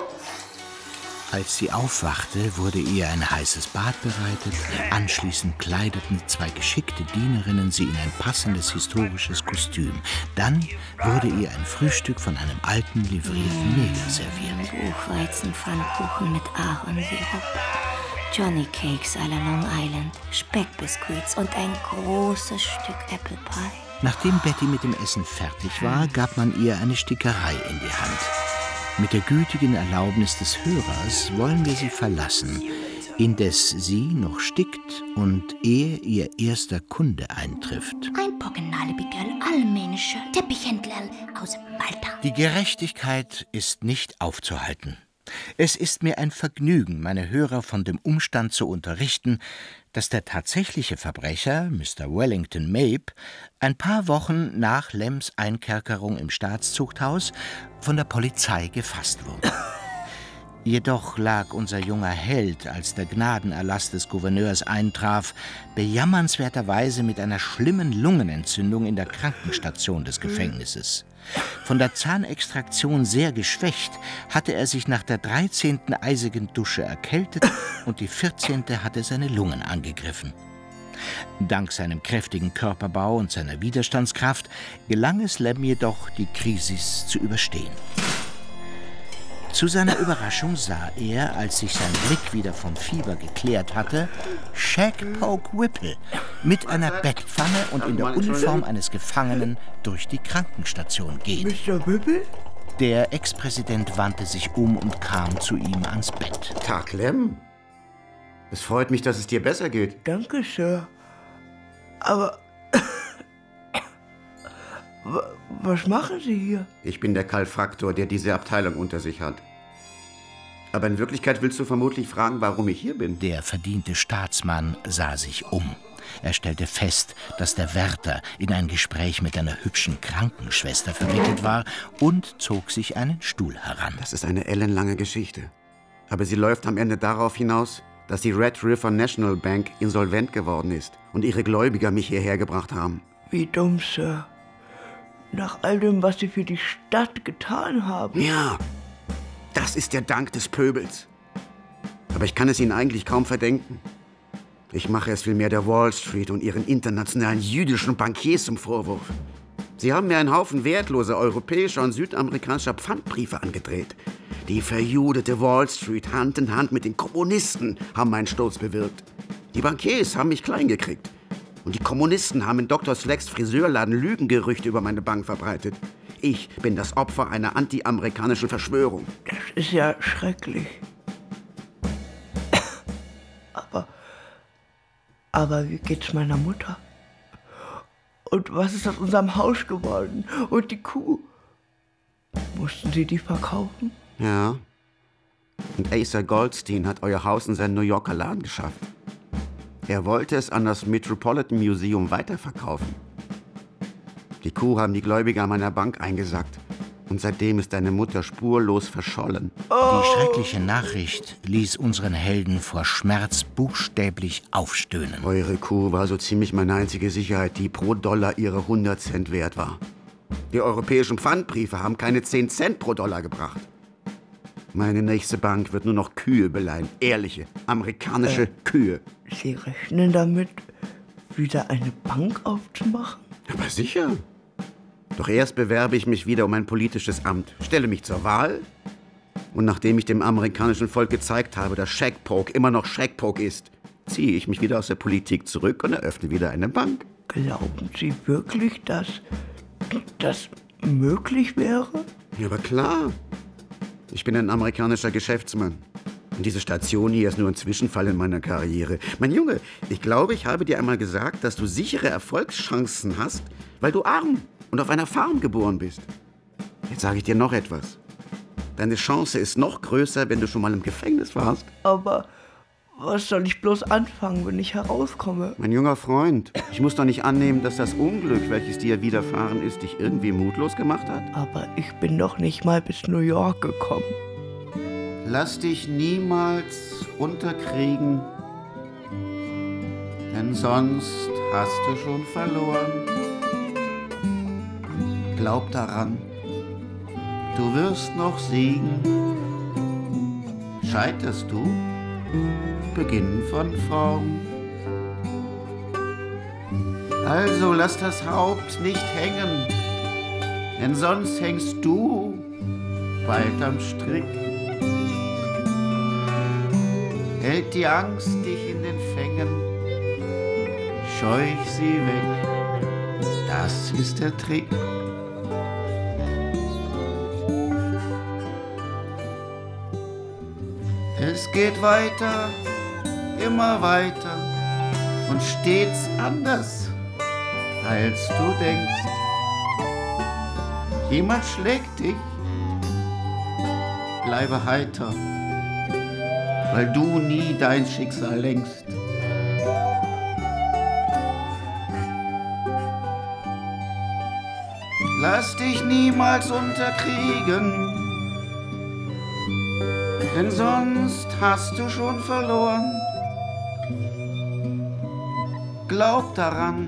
Als sie aufwachte, wurde ihr ein heißes Bad bereitet. Anschließend kleideten 2 geschickte Dienerinnen sie in ein passendes historisches Kostüm. Dann wurde ihr ein Frühstück von einem alten, livrierten Neger serviert. Buchweizenpfannkuchen mit Ahornsirup, Johnny Cakes à la Long Island, Speckbiskuits und ein großes Stück Apple Pie. Nachdem Betty mit dem Essen fertig war, gab man ihr eine Stickerei in die Hand. Mit der gütigen Erlaubnis des Hörers wollen wir sie verlassen, indes sie noch stickt und ehe ihr erster Kunde eintrifft. Ein Pockennalebigerl, allmännischer Teppichhändler aus Malta. Die Gerechtigkeit ist nicht aufzuhalten. Es ist mir ein Vergnügen, meine Hörer von dem Umstand zu unterrichten, dass der tatsächliche Verbrecher, Mr. Wellington Mape, ein paar Wochen nach Lems Einkerkerung im Staatszuchthaus von der Polizei gefasst wurde. Jedoch lag unser junger Held, als der Gnadenerlass des Gouverneurs eintraf, bejammernswerterweise mit einer schlimmen Lungenentzündung in der Krankenstation des Gefängnisses. Von der Zahnextraktion sehr geschwächt, hatte er sich nach der 13. eisigen Dusche erkältet und die 14. hatte seine Lungen angegriffen. Dank seinem kräftigen Körperbau und seiner Widerstandskraft gelang es Lem jedoch, die Krisis zu überstehen. Zu seiner Überraschung sah er, als sich sein Blick wieder vom Fieber geklärt hatte, Shag Poke Whipple mit einer Bettpfanne und in der Uniform eines Gefangenen durch die Krankenstation gehen. Mr. Whipple? Der Ex-Präsident wandte sich um und kam zu ihm ans Bett. Tag, Lem. Es freut mich, dass es dir besser geht. Danke, Sir. Aber was machen Sie hier? Ich bin der Kalfaktor, der diese Abteilung unter sich hat. Aber in Wirklichkeit willst du vermutlich fragen, warum ich hier bin. Der verdiente Staatsmann sah sich um. Er stellte fest, dass der Wärter in ein Gespräch mit einer hübschen Krankenschwester verwickelt war und zog sich einen Stuhl heran. Das ist eine ellenlange Geschichte. Aber sie läuft am Ende darauf hinaus, dass die Red River National Bank insolvent geworden ist und ihre Gläubiger mich hierher gebracht haben. Wie dumm, Sir. Nach all dem, was Sie für die Stadt getan haben. Ja, das ist der Dank des Pöbels. Aber ich kann es Ihnen eigentlich kaum verdenken. Ich mache es vielmehr der Wall Street und ihren internationalen jüdischen Bankiers zum Vorwurf. Sie haben mir einen Haufen wertloser europäischer und südamerikanischer Pfandbriefe angedreht. Die verjudete Wall Street Hand in Hand mit den Kommunisten haben meinen Sturz bewirkt. Die Bankiers haben mich klein gekriegt. Und die Kommunisten haben in Dr. Slacks Friseurladen Lügengerüchte über meine Bank verbreitet. Ich bin das Opfer einer anti-amerikanischen Verschwörung. Das ist ja schrecklich. Aber wie geht's meiner Mutter? Und was ist aus unserem Haus geworden? Und die Kuh? Mussten Sie die verkaufen? Ja. Und Asa Goldstein hat euer Haus in seinen New Yorker Laden geschafft. Er wollte es an das Metropolitan Museum weiterverkaufen. Die Kuh haben die Gläubiger meiner Bank eingesackt. Und seitdem ist deine Mutter spurlos verschollen. Die schreckliche Nachricht ließ unseren Helden vor Schmerz buchstäblich aufstöhnen. Eure Kuh war so ziemlich meine einzige Sicherheit, die pro Dollar ihre 100 Cent wert war. Die europäischen Pfandbriefe haben keine 10 Cent pro Dollar gebracht. Meine nächste Bank wird nur noch Kühe beleihen. Ehrliche, amerikanische Kühe. Sie rechnen damit, wieder eine Bank aufzumachen? Aber sicher. Doch erst bewerbe ich mich wieder um ein politisches Amt, stelle mich zur Wahl und nachdem ich dem amerikanischen Volk gezeigt habe, dass Shag Poke immer noch Shag Poke ist, ziehe ich mich wieder aus der Politik zurück und eröffne wieder eine Bank. Glauben Sie wirklich, dass das möglich wäre? Ja, aber klar. Ich bin ein amerikanischer Geschäftsmann. Und diese Station hier ist nur ein Zwischenfall in meiner Karriere. Mein Junge, ich glaube, ich habe dir einmal gesagt, dass du sichere Erfolgschancen hast, weil du arm und auf einer Farm geboren bist. Jetzt sage ich dir noch etwas. Deine Chance ist noch größer, wenn du schon mal im Gefängnis warst. Aber Was soll ich bloß anfangen, wenn ich herauskomme? Mein junger Freund, ich muss doch nicht annehmen, dass das Unglück, welches dir widerfahren ist, dich irgendwie mutlos gemacht hat. Aber ich bin doch nicht mal bis New York gekommen. Lass dich niemals unterkriegen, denn sonst hast du schon verloren. Glaub daran, du wirst noch siegen. Scheiterst du, beginn von vorn. Also lass das Haupt nicht hängen, denn sonst hängst du bald am Strick. Hält die Angst dich in den Fängen, scheuch sie weg, das ist der Trick. Es geht weiter, immer weiter und stets anders, als du denkst. Jemand schlägt dich, bleibe heiter, weil du nie dein Schicksal lenkst. Lass dich niemals unterkriegen, denn sonst hast du schon verloren. Glaub daran,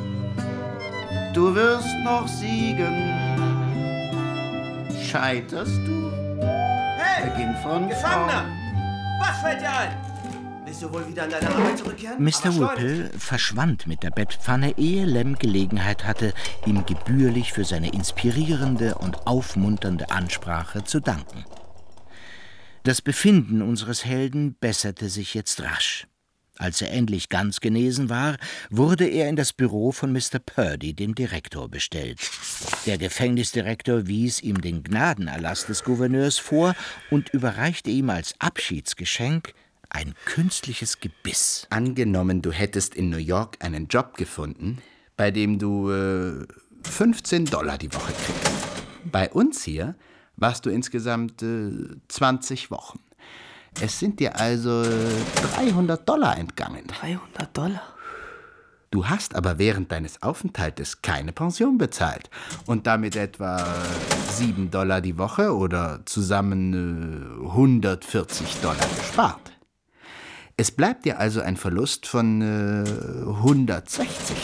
du wirst noch siegen. Scheiterst du? Hey, beginn von Gefangener! vorn. Was fällt dir ein? Willst du wohl wieder an deine Arbeit zurückkehren? Mr. Whipple verschwand mit der Bettpfanne, ehe Lem Gelegenheit hatte, ihm gebührlich für seine inspirierende und aufmunternde Ansprache zu danken. Das Befinden unseres Helden besserte sich jetzt rasch. Als er endlich ganz genesen war, wurde er in das Büro von Mr. Purdy, dem Direktor, bestellt. Der Gefängnisdirektor wies ihm den Gnadenerlass des Gouverneurs vor und überreichte ihm als Abschiedsgeschenk ein künstliches Gebiss. Angenommen, du hättest in New York einen Job gefunden, bei dem du $15 die Woche kriegst. Bei uns hier warst du insgesamt 20 Wochen. Es sind dir also $300 entgangen. $300? Du hast aber während deines Aufenthaltes keine Pension bezahlt und damit etwa $7 die Woche oder zusammen $140 gespart. Es bleibt dir also ein Verlust von $160.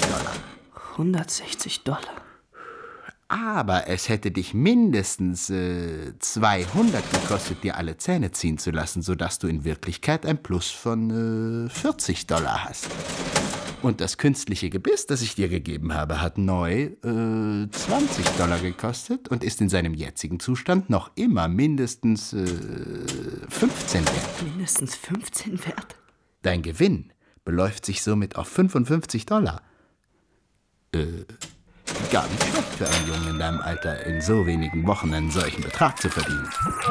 $160? Aber es hätte dich mindestens 200 gekostet, dir alle Zähne ziehen zu lassen, sodass du in Wirklichkeit ein Plus von $40 hast. Und das künstliche Gebiss, das ich dir gegeben habe, hat neu $20 gekostet und ist in seinem jetzigen Zustand noch immer mindestens 15 wert. Mindestens 15 wert? Dein Gewinn beläuft sich somit auf $55. Gar nicht schlecht für einen Jungen in deinem Alter, in so wenigen Wochen einen solchen Betrag zu verdienen.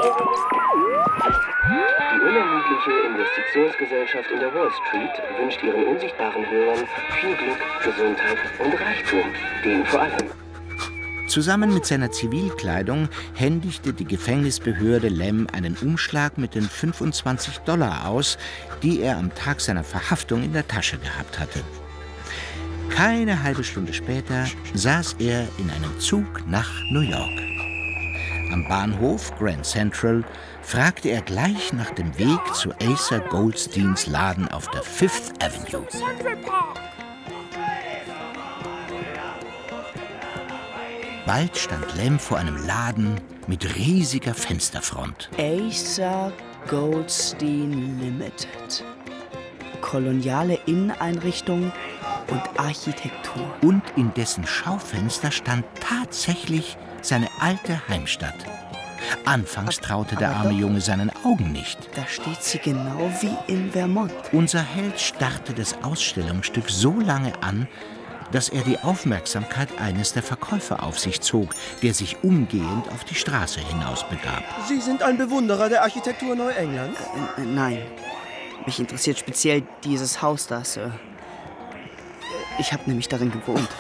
Die unermüdliche Investitionsgesellschaft in der Wall Street wünscht ihren unsichtbaren Hörern viel Glück, Gesundheit und Reichtum, den vor allem. Zusammen mit seiner Zivilkleidung händigte die Gefängnisbehörde Lem einen Umschlag mit den $25 aus, die er am Tag seiner Verhaftung in der Tasche gehabt hatte. Keine halbe Stunde später saß er in einem Zug nach New York. Am Bahnhof Grand Central fragte er gleich nach dem Weg zu Asa Goldsteins Laden auf der Fifth Avenue. Bald stand Lem vor einem Laden mit riesiger Fensterfront. Asa Goldstein Limited. Koloniale Inneneinrichtung und Architektur. Und in dessen Schaufenster stand tatsächlich seine alte Heimstatt. Anfangs traute der arme Junge seinen Augen nicht. Da steht sie genau wie in Vermont. Unser Held starrte das Ausstellungsstück so lange an, dass er die Aufmerksamkeit eines der Verkäufer auf sich zog, der sich umgehend auf die Straße hinaus begab. Sie sind ein Bewunderer der Architektur Neuenglands? Nein. Mich interessiert speziell dieses Haus da, Sir. Ich habe nämlich darin gewohnt. Bei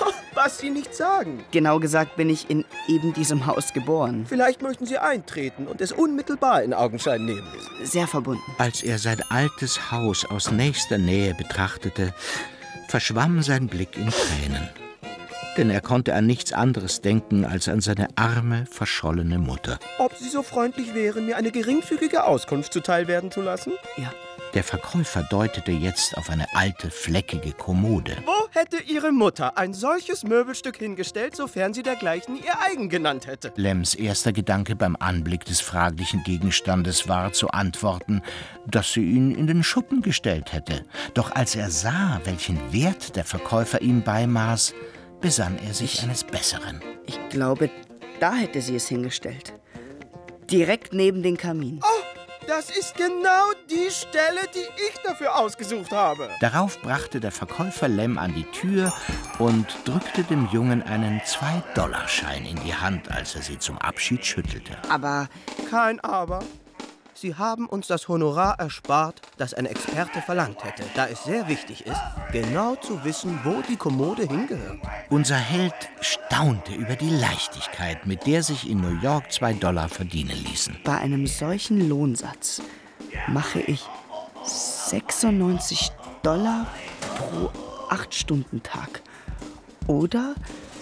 was Sie nicht sagen. Genau gesagt bin ich in eben diesem Haus geboren. Vielleicht möchten Sie eintreten und es unmittelbar in Augenschein nehmen. Sehr verbunden. Als er sein altes Haus aus nächster Nähe betrachtete, verschwamm sein Blick in Tränen. Denn er konnte an nichts anderes denken als an seine arme, verschollene Mutter. Ob Sie so freundlich wären, mir eine geringfügige Auskunft zuteilwerden zu lassen? Ja. Der Verkäufer deutete jetzt auf eine alte, fleckige Kommode. Wo hätte Ihre Mutter ein solches Möbelstück hingestellt, sofern sie dergleichen ihr eigen genannt hätte? Lems erster Gedanke beim Anblick des fraglichen Gegenstandes war zu antworten, dass sie ihn in den Schuppen gestellt hätte. Doch als er sah, welchen Wert der Verkäufer ihm beimaß, besann er sich eines Besseren. Ich glaube, da hätte sie es hingestellt. Direkt neben den Kamin. Oh! Das ist genau die Stelle, die ich dafür ausgesucht habe. Darauf brachte der Verkäufer Lem an die Tür und drückte dem Jungen einen 2-$-Schein in die Hand, als er sie zum Abschied schüttelte. Aber... Kein Aber. Sie haben uns das Honorar erspart, das ein Experte verlangt hätte, da es sehr wichtig ist, genau zu wissen, wo die Kommode hingehört. Unser Held staunte über die Leichtigkeit, mit der sich in New York $2 verdienen ließen. Bei einem solchen Lohnsatz mache ich $96 pro 8-Stunden-Tag oder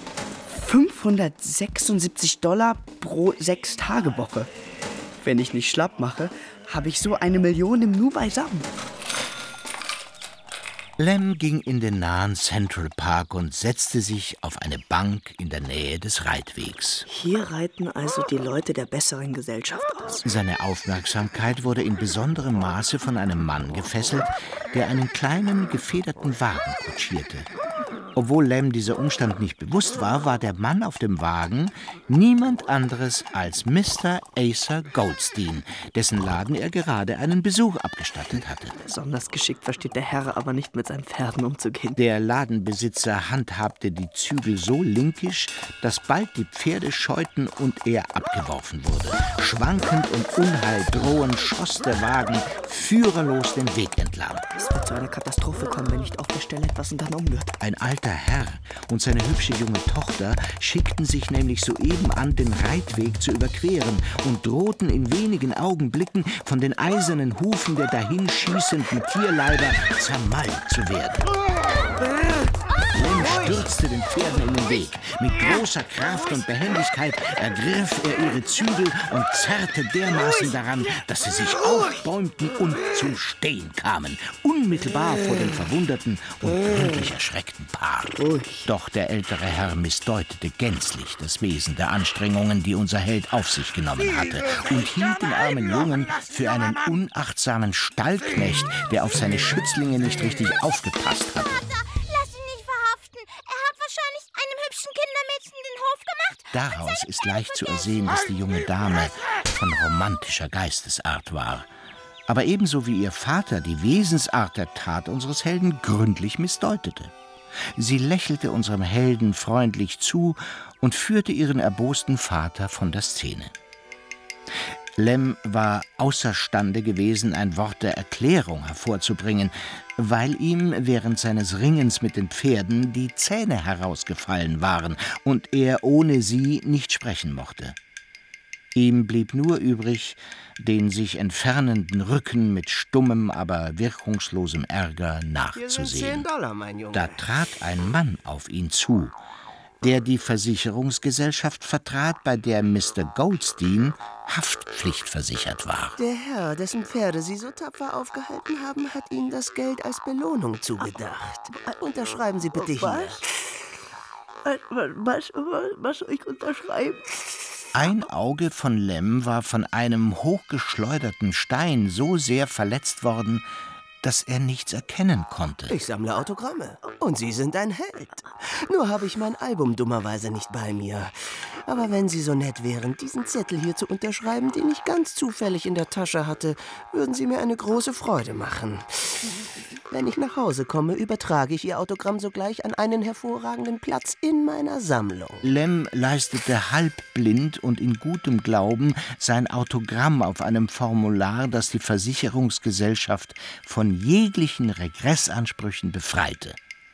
$576 pro 6-Tage-Woche. Wenn ich nicht schlapp mache, habe ich so 1 Million im Nu beisammen. Lem ging in den nahen Central Park und setzte sich auf eine Bank in der Nähe des Reitwegs. Hier reiten also die Leute der besseren Gesellschaft aus. Seine Aufmerksamkeit wurde in besonderem Maße von einem Mann gefesselt, der einen kleinen, gefederten Wagen kutschierte. Obwohl Lem dieser Umstand nicht bewusst war, war der Mann auf dem Wagen niemand anderes als Mr. Asa Goldstein, dessen Laden er gerade einen Besuch abgestattet hatte. Besonders geschickt versteht der Herr aber nicht, mit seinen Pferden umzugehen. Der Ladenbesitzer handhabte die Zügel so linkisch, dass bald die Pferde scheuten und er abgeworfen wurde. Schwankend und unheildrohend schoss der Wagen führerlos den Weg entlang. Es wird zu einer Katastrophe kommen, wenn nicht auf der Stelle etwas unternommen wird. Ein alter Herr und seine hübsche junge Tochter schickten sich nämlich soeben an, den Reitweg zu überqueren und drohten in wenigen Augenblicken von den eisernen Hufen der dahinschießenden Tierleiber zermalmt zu werden. Lem stürzte den Pferden in den Weg. Mit großer Kraft und Behendigkeit ergriff er ihre Zügel und zerrte dermaßen daran, dass sie sich aufbäumten und zum Stehen kamen, unmittelbar vor dem verwunderten und gründlich erschreckten Paar. Doch der ältere Herr missdeutete gänzlich das Wesen der Anstrengungen, die unser Held auf sich genommen hatte, und hielt den armen Jungen für einen unachtsamen Stallknecht, der auf seine Schützlinge nicht richtig aufgepasst hatte. Daraus ist leicht zu ersehen, dass die junge Dame von romantischer Geistesart war. Aber ebenso wie ihr Vater die Wesensart der Tat unseres Helden gründlich missdeutete. Sie lächelte unserem Helden freundlich zu und führte ihren erbosten Vater von der Szene. Lem war außerstande gewesen, ein Wort der Erklärung hervorzubringen, weil ihm während seines Ringens mit den Pferden die Zähne herausgefallen waren und er ohne sie nicht sprechen mochte. Ihm blieb nur übrig, den sich entfernenden Rücken mit stummem, aber wirkungslosem Ärger nachzusehen. $10, mein Junge. Da trat ein Mann auf ihn zu, der die Versicherungsgesellschaft vertrat, bei der Mr. Goldstein haftpflichtversichert war. Der Herr, dessen Pferde Sie so tapfer aufgehalten haben, hat Ihnen das Geld als Belohnung zugedacht. Unterschreiben Sie bitte hier. Was soll ich unterschreiben? Ein Auge von Lem war von einem hochgeschleuderten Stein so sehr verletzt worden, dass er nichts erkennen konnte. Ich sammle Autogramme und Sie sind ein Held. Nur habe ich mein Album dummerweise nicht bei mir. Aber wenn Sie so nett wären, diesen Zettel hier zu unterschreiben, den ich ganz zufällig in der Tasche hatte, würden Sie mir eine große Freude machen. Wenn ich nach Hause komme, übertrage ich Ihr Autogramm sogleich an einen hervorragenden Platz in meiner Sammlung. Lem leistete halbblind und in gutem Glauben sein Autogramm auf einem Formular, das die Versicherungsgesellschaft von jeglichen Regressansprüchen befreite.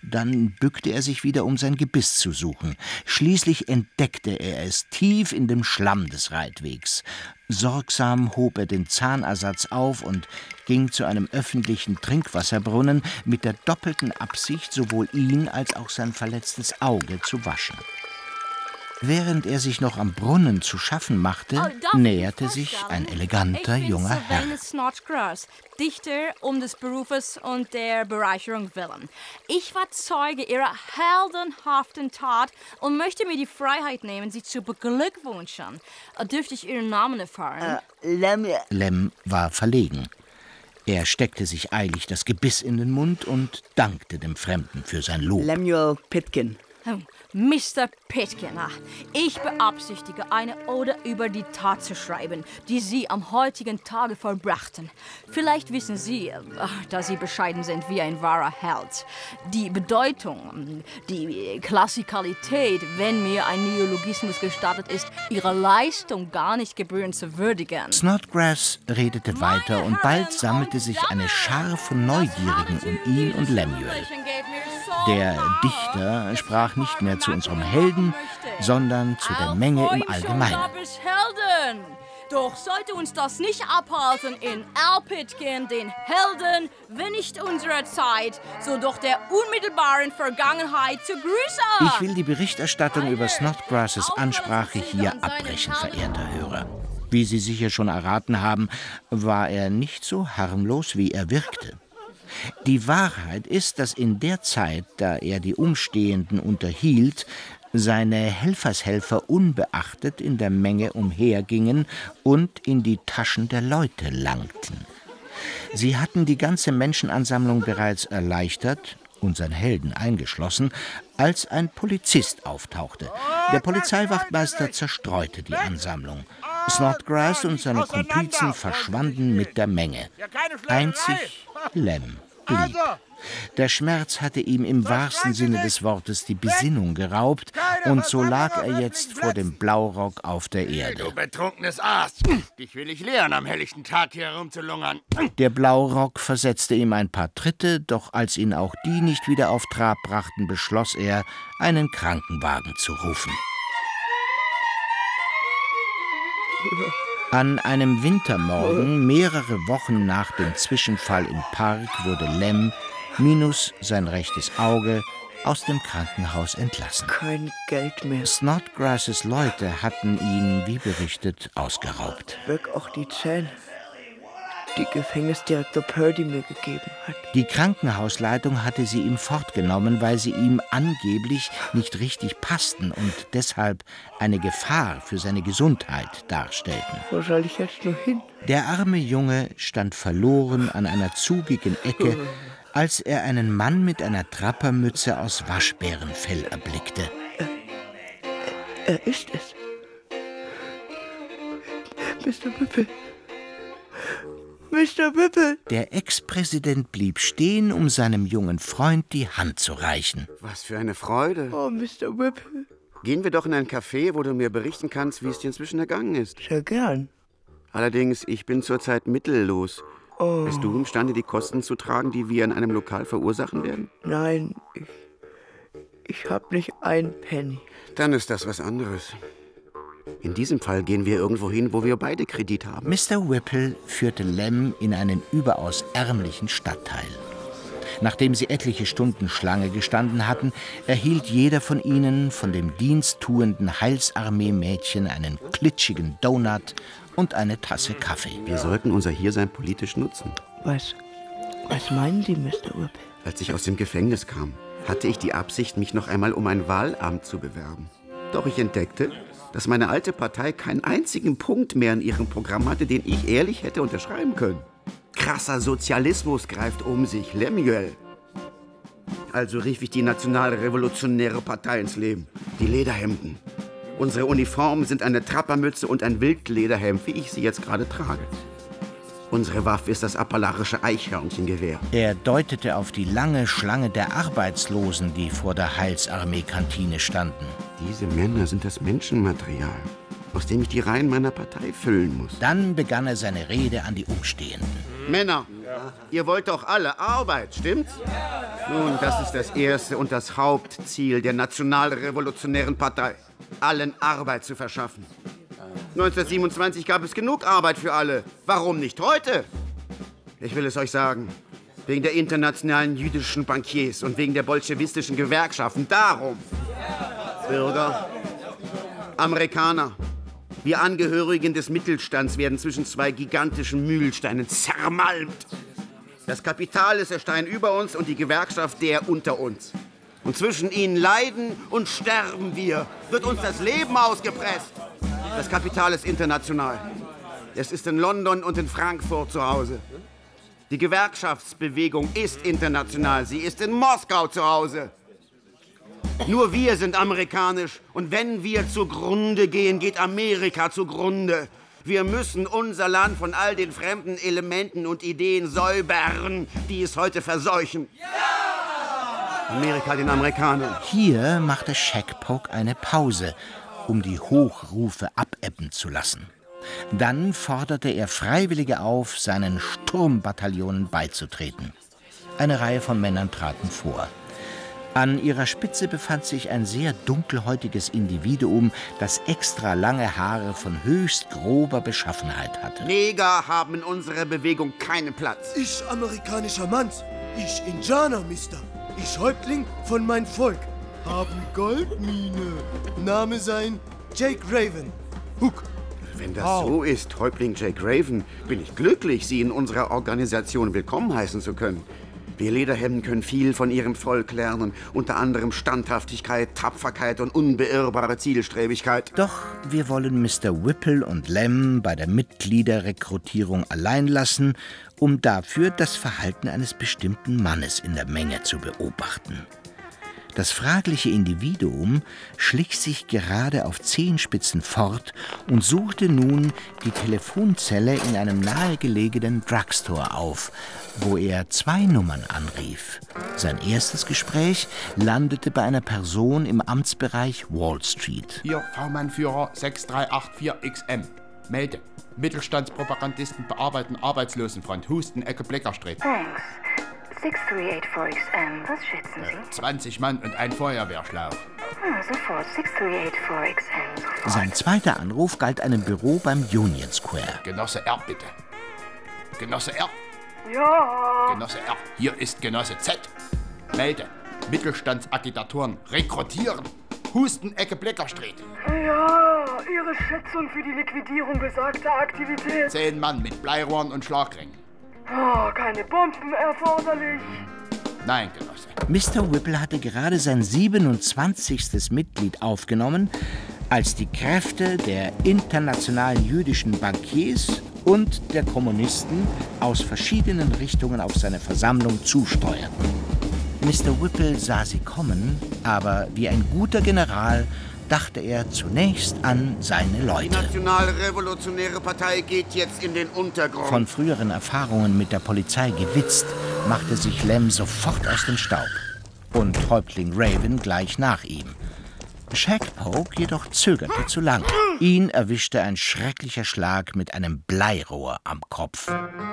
Dann bückte er sich wieder, um sein Gebiss zu suchen. Schließlich entdeckte er es tief in dem Schlamm des Reitwegs. Sorgsam hob er den Zahnersatz auf und ging zu einem öffentlichen Trinkwasserbrunnen mit der doppelten Absicht, sowohl ihn als auch sein verletztes Auge zu waschen. Während er sich noch am Brunnen zu schaffen machte, näherte sich ein eleganter junger Herr. Snodgrass, Dichter des Berufes und der Bereicherung willen. Ich war Zeuge ihrer heldenhaften Tat und möchte mir die Freiheit nehmen, sie zu beglückwünschen. Dürfte ich Ihren Namen erfahren? Lem war verlegen. Er steckte sich eilig das Gebiss in den Mund und dankte dem Fremden für sein Lob. Lemuel Pitkin. Oh, Mr. Pitkin, ich beabsichtige, eine Ode über die Tat zu schreiben, die Sie am heutigen Tage vollbrachten. Vielleicht wissen Sie, da Sie bescheiden sind wie ein wahrer Held, die Bedeutung, die Klassikalität, wenn mir ein Neologismus gestattet ist, Ihre Leistung gar nicht gebührend zu würdigen. Snodgrass redete weiter und bald sammelte sich eine Schar von Neugierigen um ihn und Lemuel. Der Dichter sprach nicht mehr zu unserem Helden, sondern zu der Menge im Allgemeinen. Doch sollte uns das nicht abhalten, in Al Pitkin, den Helden, wenn nicht unserer Zeit, so doch der unmittelbaren Vergangenheit zu grüßen. Ich will die Berichterstattung über Snodgrasses Ansprache hier abbrechen, verehrter Hörer. Wie Sie sicher schon erraten haben, war er nicht so harmlos, wie er wirkte. Die Wahrheit ist, dass in der Zeit, da er die Umstehenden unterhielt, seine Helfershelfer unbeachtet in der Menge umhergingen und in die Taschen der Leute langten. Sie hatten die ganze Menschenansammlung bereits erleichtert, unseren Helden eingeschlossen, als ein Polizist auftauchte. Der Polizeiwachtmeister zerstreute die Ansammlung. Snodgrass und seine Komplizen verschwanden mit der Menge. Einzig Lem blieb. Der Schmerz hatte ihm im wahrsten Sinne des Wortes die Besinnung geraubt, und so lag er jetzt vor dem Blaurock auf der Erde. Du betrunkenes Aas! Dich will ich lehren, am helllichten Tag hier herumzulungern. Der Blaurock versetzte ihm ein paar Tritte, doch als ihn auch die nicht wieder auf Trab brachten, beschloss er, einen Krankenwagen zu rufen. An einem Wintermorgen, mehrere Wochen nach dem Zwischenfall im Park, wurde Lem, minus sein rechtes Auge, aus dem Krankenhaus entlassen. Kein Geld mehr. Snodgrasses Leute hatten ihn, wie berichtet, ausgeraubt. Weg auch die Zähne, die Gefängnisdirektor Purdy mir gegeben hat. Die Krankenhausleitung hatte sie ihm fortgenommen, weil sie ihm angeblich nicht richtig passten und deshalb eine Gefahr für seine Gesundheit darstellten. Wo soll ich jetzt nur hin? Der arme Junge stand verloren an einer zugigen Ecke, als er einen Mann mit einer Trappermütze aus Waschbärenfell erblickte. Er ist es. Mr. Whipple. Mr. Whipple! Der Ex-Präsident blieb stehen, um seinem jungen Freund die Hand zu reichen. Was für eine Freude. Oh, Mr. Whipple. Gehen wir doch in ein Café, wo du mir berichten kannst, wie es dir inzwischen ergangen ist. Sehr gern. Allerdings, ich bin zurzeit mittellos. Oh. Bist du imstande, die Kosten zu tragen, die wir in einem Lokal verursachen werden? Nein, ich habe nicht einen Penny. Dann ist das was anderes. In diesem Fall gehen wir irgendwo hin, wo wir beide Kredit haben. Mr. Whipple führte Lem in einen überaus ärmlichen Stadtteil. Nachdem sie etliche Stunden Schlange gestanden hatten, erhielt jeder von ihnen von dem diensttuenden Heilsarmee-Mädchen einen klitschigen Donut und eine Tasse Kaffee. Wir sollten unser Hiersein politisch nutzen. Was meinen Sie, Mr. Whipple? Als ich aus dem Gefängnis kam, hatte ich die Absicht, mich noch einmal um ein Wahlamt zu bewerben. Doch ich entdeckte, dass meine alte Partei keinen einzigen Punkt mehr in ihrem Programm hatte, den ich ehrlich hätte unterschreiben können. Krasser Sozialismus greift um sich, Lemuel. Also rief ich die Nationalrevolutionäre Partei ins Leben. Die Lederhemden. Unsere Uniformen sind eine Trappermütze und ein Wildlederhemd, wie ich sie jetzt gerade trage. Unsere Waffe ist das appalarische Eichhörnchengewehr. Er deutete auf die lange Schlange der Arbeitslosen, die vor der Heilsarmee-Kantine standen. Diese Männer sind das Menschenmaterial, aus dem ich die Reihen meiner Partei füllen muss. Dann begann er seine Rede an die Umstehenden. Männer, Ihr wollt doch alle Arbeit, stimmt's? Nun, das ist das erste und das Hauptziel der Nationalrevolutionären Partei. Allen Arbeit zu verschaffen. 1927 gab es genug Arbeit für alle. Warum nicht heute? Ich will es euch sagen. Wegen der internationalen jüdischen Bankiers und wegen der bolschewistischen Gewerkschaften. Darum. Bürger, Amerikaner, wir Angehörigen des Mittelstands werden zwischen zwei gigantischen Mühlsteinen zermalmt. Das Kapital ist der Stein über uns und die Gewerkschaft der unter uns. Und zwischen ihnen leiden und sterben wir. Wird uns das Leben ausgepresst. Das Kapital ist international. Es ist in London und in Frankfurt zu Hause. Die Gewerkschaftsbewegung ist international. Sie ist in Moskau zu Hause. Nur wir sind amerikanisch. Und wenn wir zugrunde gehen, geht Amerika zugrunde. Wir müssen unser Land von all den fremden Elementen und Ideen säubern, die es heute verseuchen. Amerika den Amerikanern. Hier machte Shagpoke eine Pause, um die Hochrufe abebben zu lassen. Dann forderte er Freiwillige auf, seinen Sturmbataillonen beizutreten. Eine Reihe von Männern traten vor. An ihrer Spitze befand sich ein sehr dunkelhäutiges Individuum, das extra lange Haare von höchst grober Beschaffenheit hatte. Neger haben in unserer Bewegung keinen Platz. Ich amerikanischer Mann, ich Indianer, Mister. Ich Häuptling von mein Volk. Haben Goldmine. Name sein Jake Raven. Huck. Wenn das so ist, Häuptling Jake Raven, bin ich glücklich, Sie in unserer Organisation willkommen heißen zu können. Wir Lederhemden können viel von Ihrem Volk lernen, unter anderem Standhaftigkeit, Tapferkeit und unbeirrbare Zielstrebigkeit. Doch wir wollen Mr. Whipple und Lem bei der Mitgliederrekrutierung allein lassen, um dafür das Verhalten eines bestimmten Mannes in der Menge zu beobachten. Das fragliche Individuum schlich sich gerade auf Zehenspitzen fort und suchte nun die Telefonzelle in einem nahegelegenen Drugstore auf, wo er 2 Nummern anrief. Sein erstes Gespräch landete bei einer Person im Amtsbereich Wall Street. Hier, V-Mann-Führer 6384XM. Melde. Mittelstandspropagandisten bearbeiten Arbeitslosenfront. Husten, Ecke Bleckerstreet. Thanks. 6384XM, was schätzen Sie? 20 Mann und ein Feuerwehrschlauch. Sofort, 6384XM. Sein zweiter Anruf galt einem Büro beim Union Square. Genosse R, bitte. Genosse R. Ja. Genosse R, hier ist Genosse Z. Melde. Mittelstandsagitatoren rekrutieren. Husten, Ecke Bleckerstreet. Ja, Ihre Schätzung für die Liquidierung besagter Aktivität. 10 Mann mit Bleirohren und Schlagringen. Oh, keine Bomben erforderlich. Nein, Genosse. Mr. Whipple hatte gerade sein 27. Mitglied aufgenommen, als die Kräfte der internationalen jüdischen Bankiers und der Kommunisten aus verschiedenen Richtungen auf seine Versammlung zusteuerten. Mr. Whipple sah sie kommen, aber wie ein guter General dachte er zunächst an seine Leute. Die Nationalrevolutionäre Partei geht jetzt in den Untergrund. Von früheren Erfahrungen mit der Polizei gewitzt, machte sich Lem sofort aus dem Staub. Und Häuptling Raven gleich nach ihm. Shagpoke jedoch zögerte zu lang. Ihn erwischte ein schrecklicher Schlag mit einem Bleirohr am Kopf.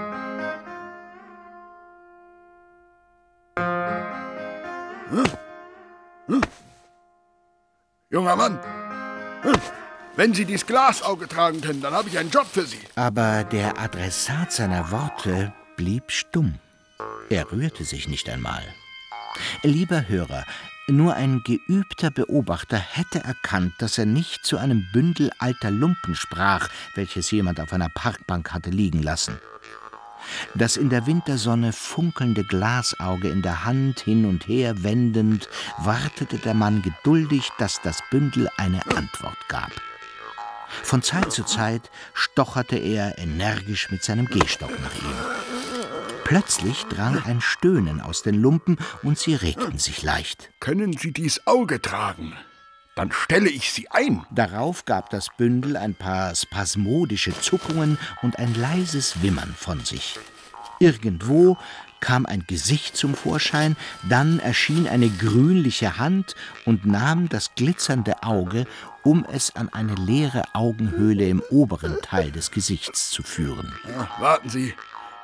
Junger Mann, wenn Sie dieses Glasauge tragen können, dann habe ich einen Job für Sie. Aber der Adressat seiner Worte blieb stumm. Er rührte sich nicht einmal. Lieber Hörer, nur ein geübter Beobachter hätte erkannt, dass er nicht zu einem Bündel alter Lumpen sprach, welches jemand auf einer Parkbank hatte liegen lassen. Das in der Wintersonne funkelnde Glasauge in der Hand hin und her wendend, wartete der Mann geduldig, dass das Bündel eine Antwort gab. Von Zeit zu Zeit stocherte er energisch mit seinem Gehstock nach ihm. Plötzlich drang ein Stöhnen aus den Lumpen und sie regten sich leicht. Können Sie dies Auge tragen? Dann stelle ich Sie ein. Darauf gab das Bündel ein paar spasmodische Zuckungen und ein leises Wimmern von sich. Irgendwo kam ein Gesicht zum Vorschein, dann erschien eine grünliche Hand und nahm das glitzernde Auge, um es an eine leere Augenhöhle im oberen Teil des Gesichts zu führen. Ja, warten Sie,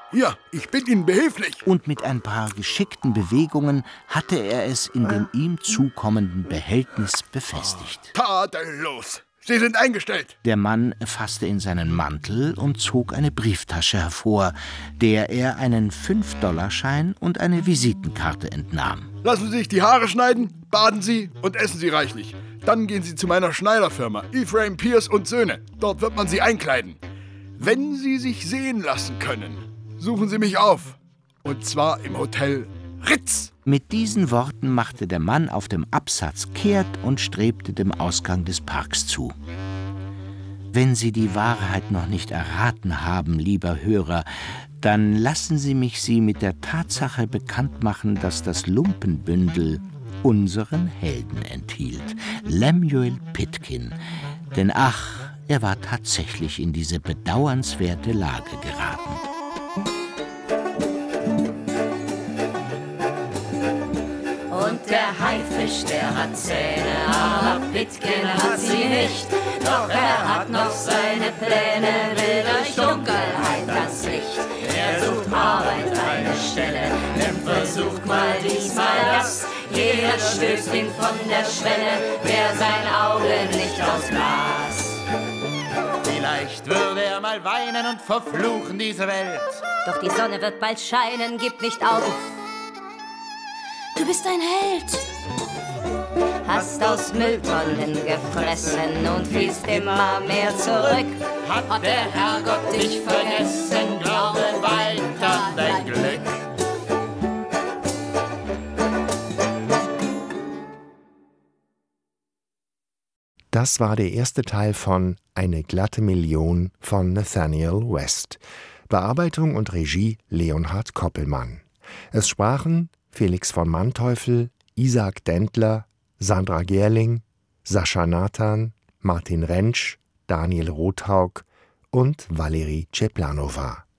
Ja, ich bin Ihnen behilflich. Und mit ein paar geschickten Bewegungen hatte er es in dem ihm zukommenden Behältnis befestigt. Tadellos. Sie sind eingestellt. Der Mann fasste in seinen Mantel und zog eine Brieftasche hervor, der er einen 5-Dollar-Schein und eine Visitenkarte entnahm. Lassen Sie sich die Haare schneiden, baden Sie und essen Sie reichlich. Dann gehen Sie zu meiner Schneiderfirma, Ephraim Pierce und Söhne. Dort wird man Sie einkleiden. Wenn Sie sich sehen lassen können, suchen Sie mich auf. Und zwar im Hotel Ritz. Mit diesen Worten machte der Mann auf dem Absatz kehrt und strebte dem Ausgang des Parks zu. Wenn Sie die Wahrheit noch nicht erraten haben, lieber Hörer, dann lassen Sie mich Sie mit der Tatsache bekannt machen, dass das Lumpenbündel unseren Helden enthielt, Lemuel Pitkin. Denn ach, er war tatsächlich in diese bedauernswerte Lage geraten. Und der Haifisch, der hat Zähne, aber Pitkin hat sie nicht. Doch er hat noch seine Pläne, will durch Dunkelheit das Licht. Er sucht Arbeit, eine Stelle, versucht mal diesmal das. Jeder stößt ihn von der Schwelle, wär sein Auge nicht aus Glas. Vielleicht würde er mal weinen und verfluchen diese Welt. Doch die Sonne wird bald scheinen, gib nicht auf. Du bist ein Held. Hast aus Mülltonnen gefressen und fließt immer mehr zurück. Hat der Herrgott dich vergessen, glaube weiter dein Glück. Das war der erste Teil von Eine glatte Million von Nathaniel West. Bearbeitung und Regie Leonhard Koppelmann. Es sprachen Felix von Manteuffel, Isaac Dendler, Sandra Gerling, Sascha Nathan, Martin Rentsch, Daniel Rothaug und Valerie Ceplanova.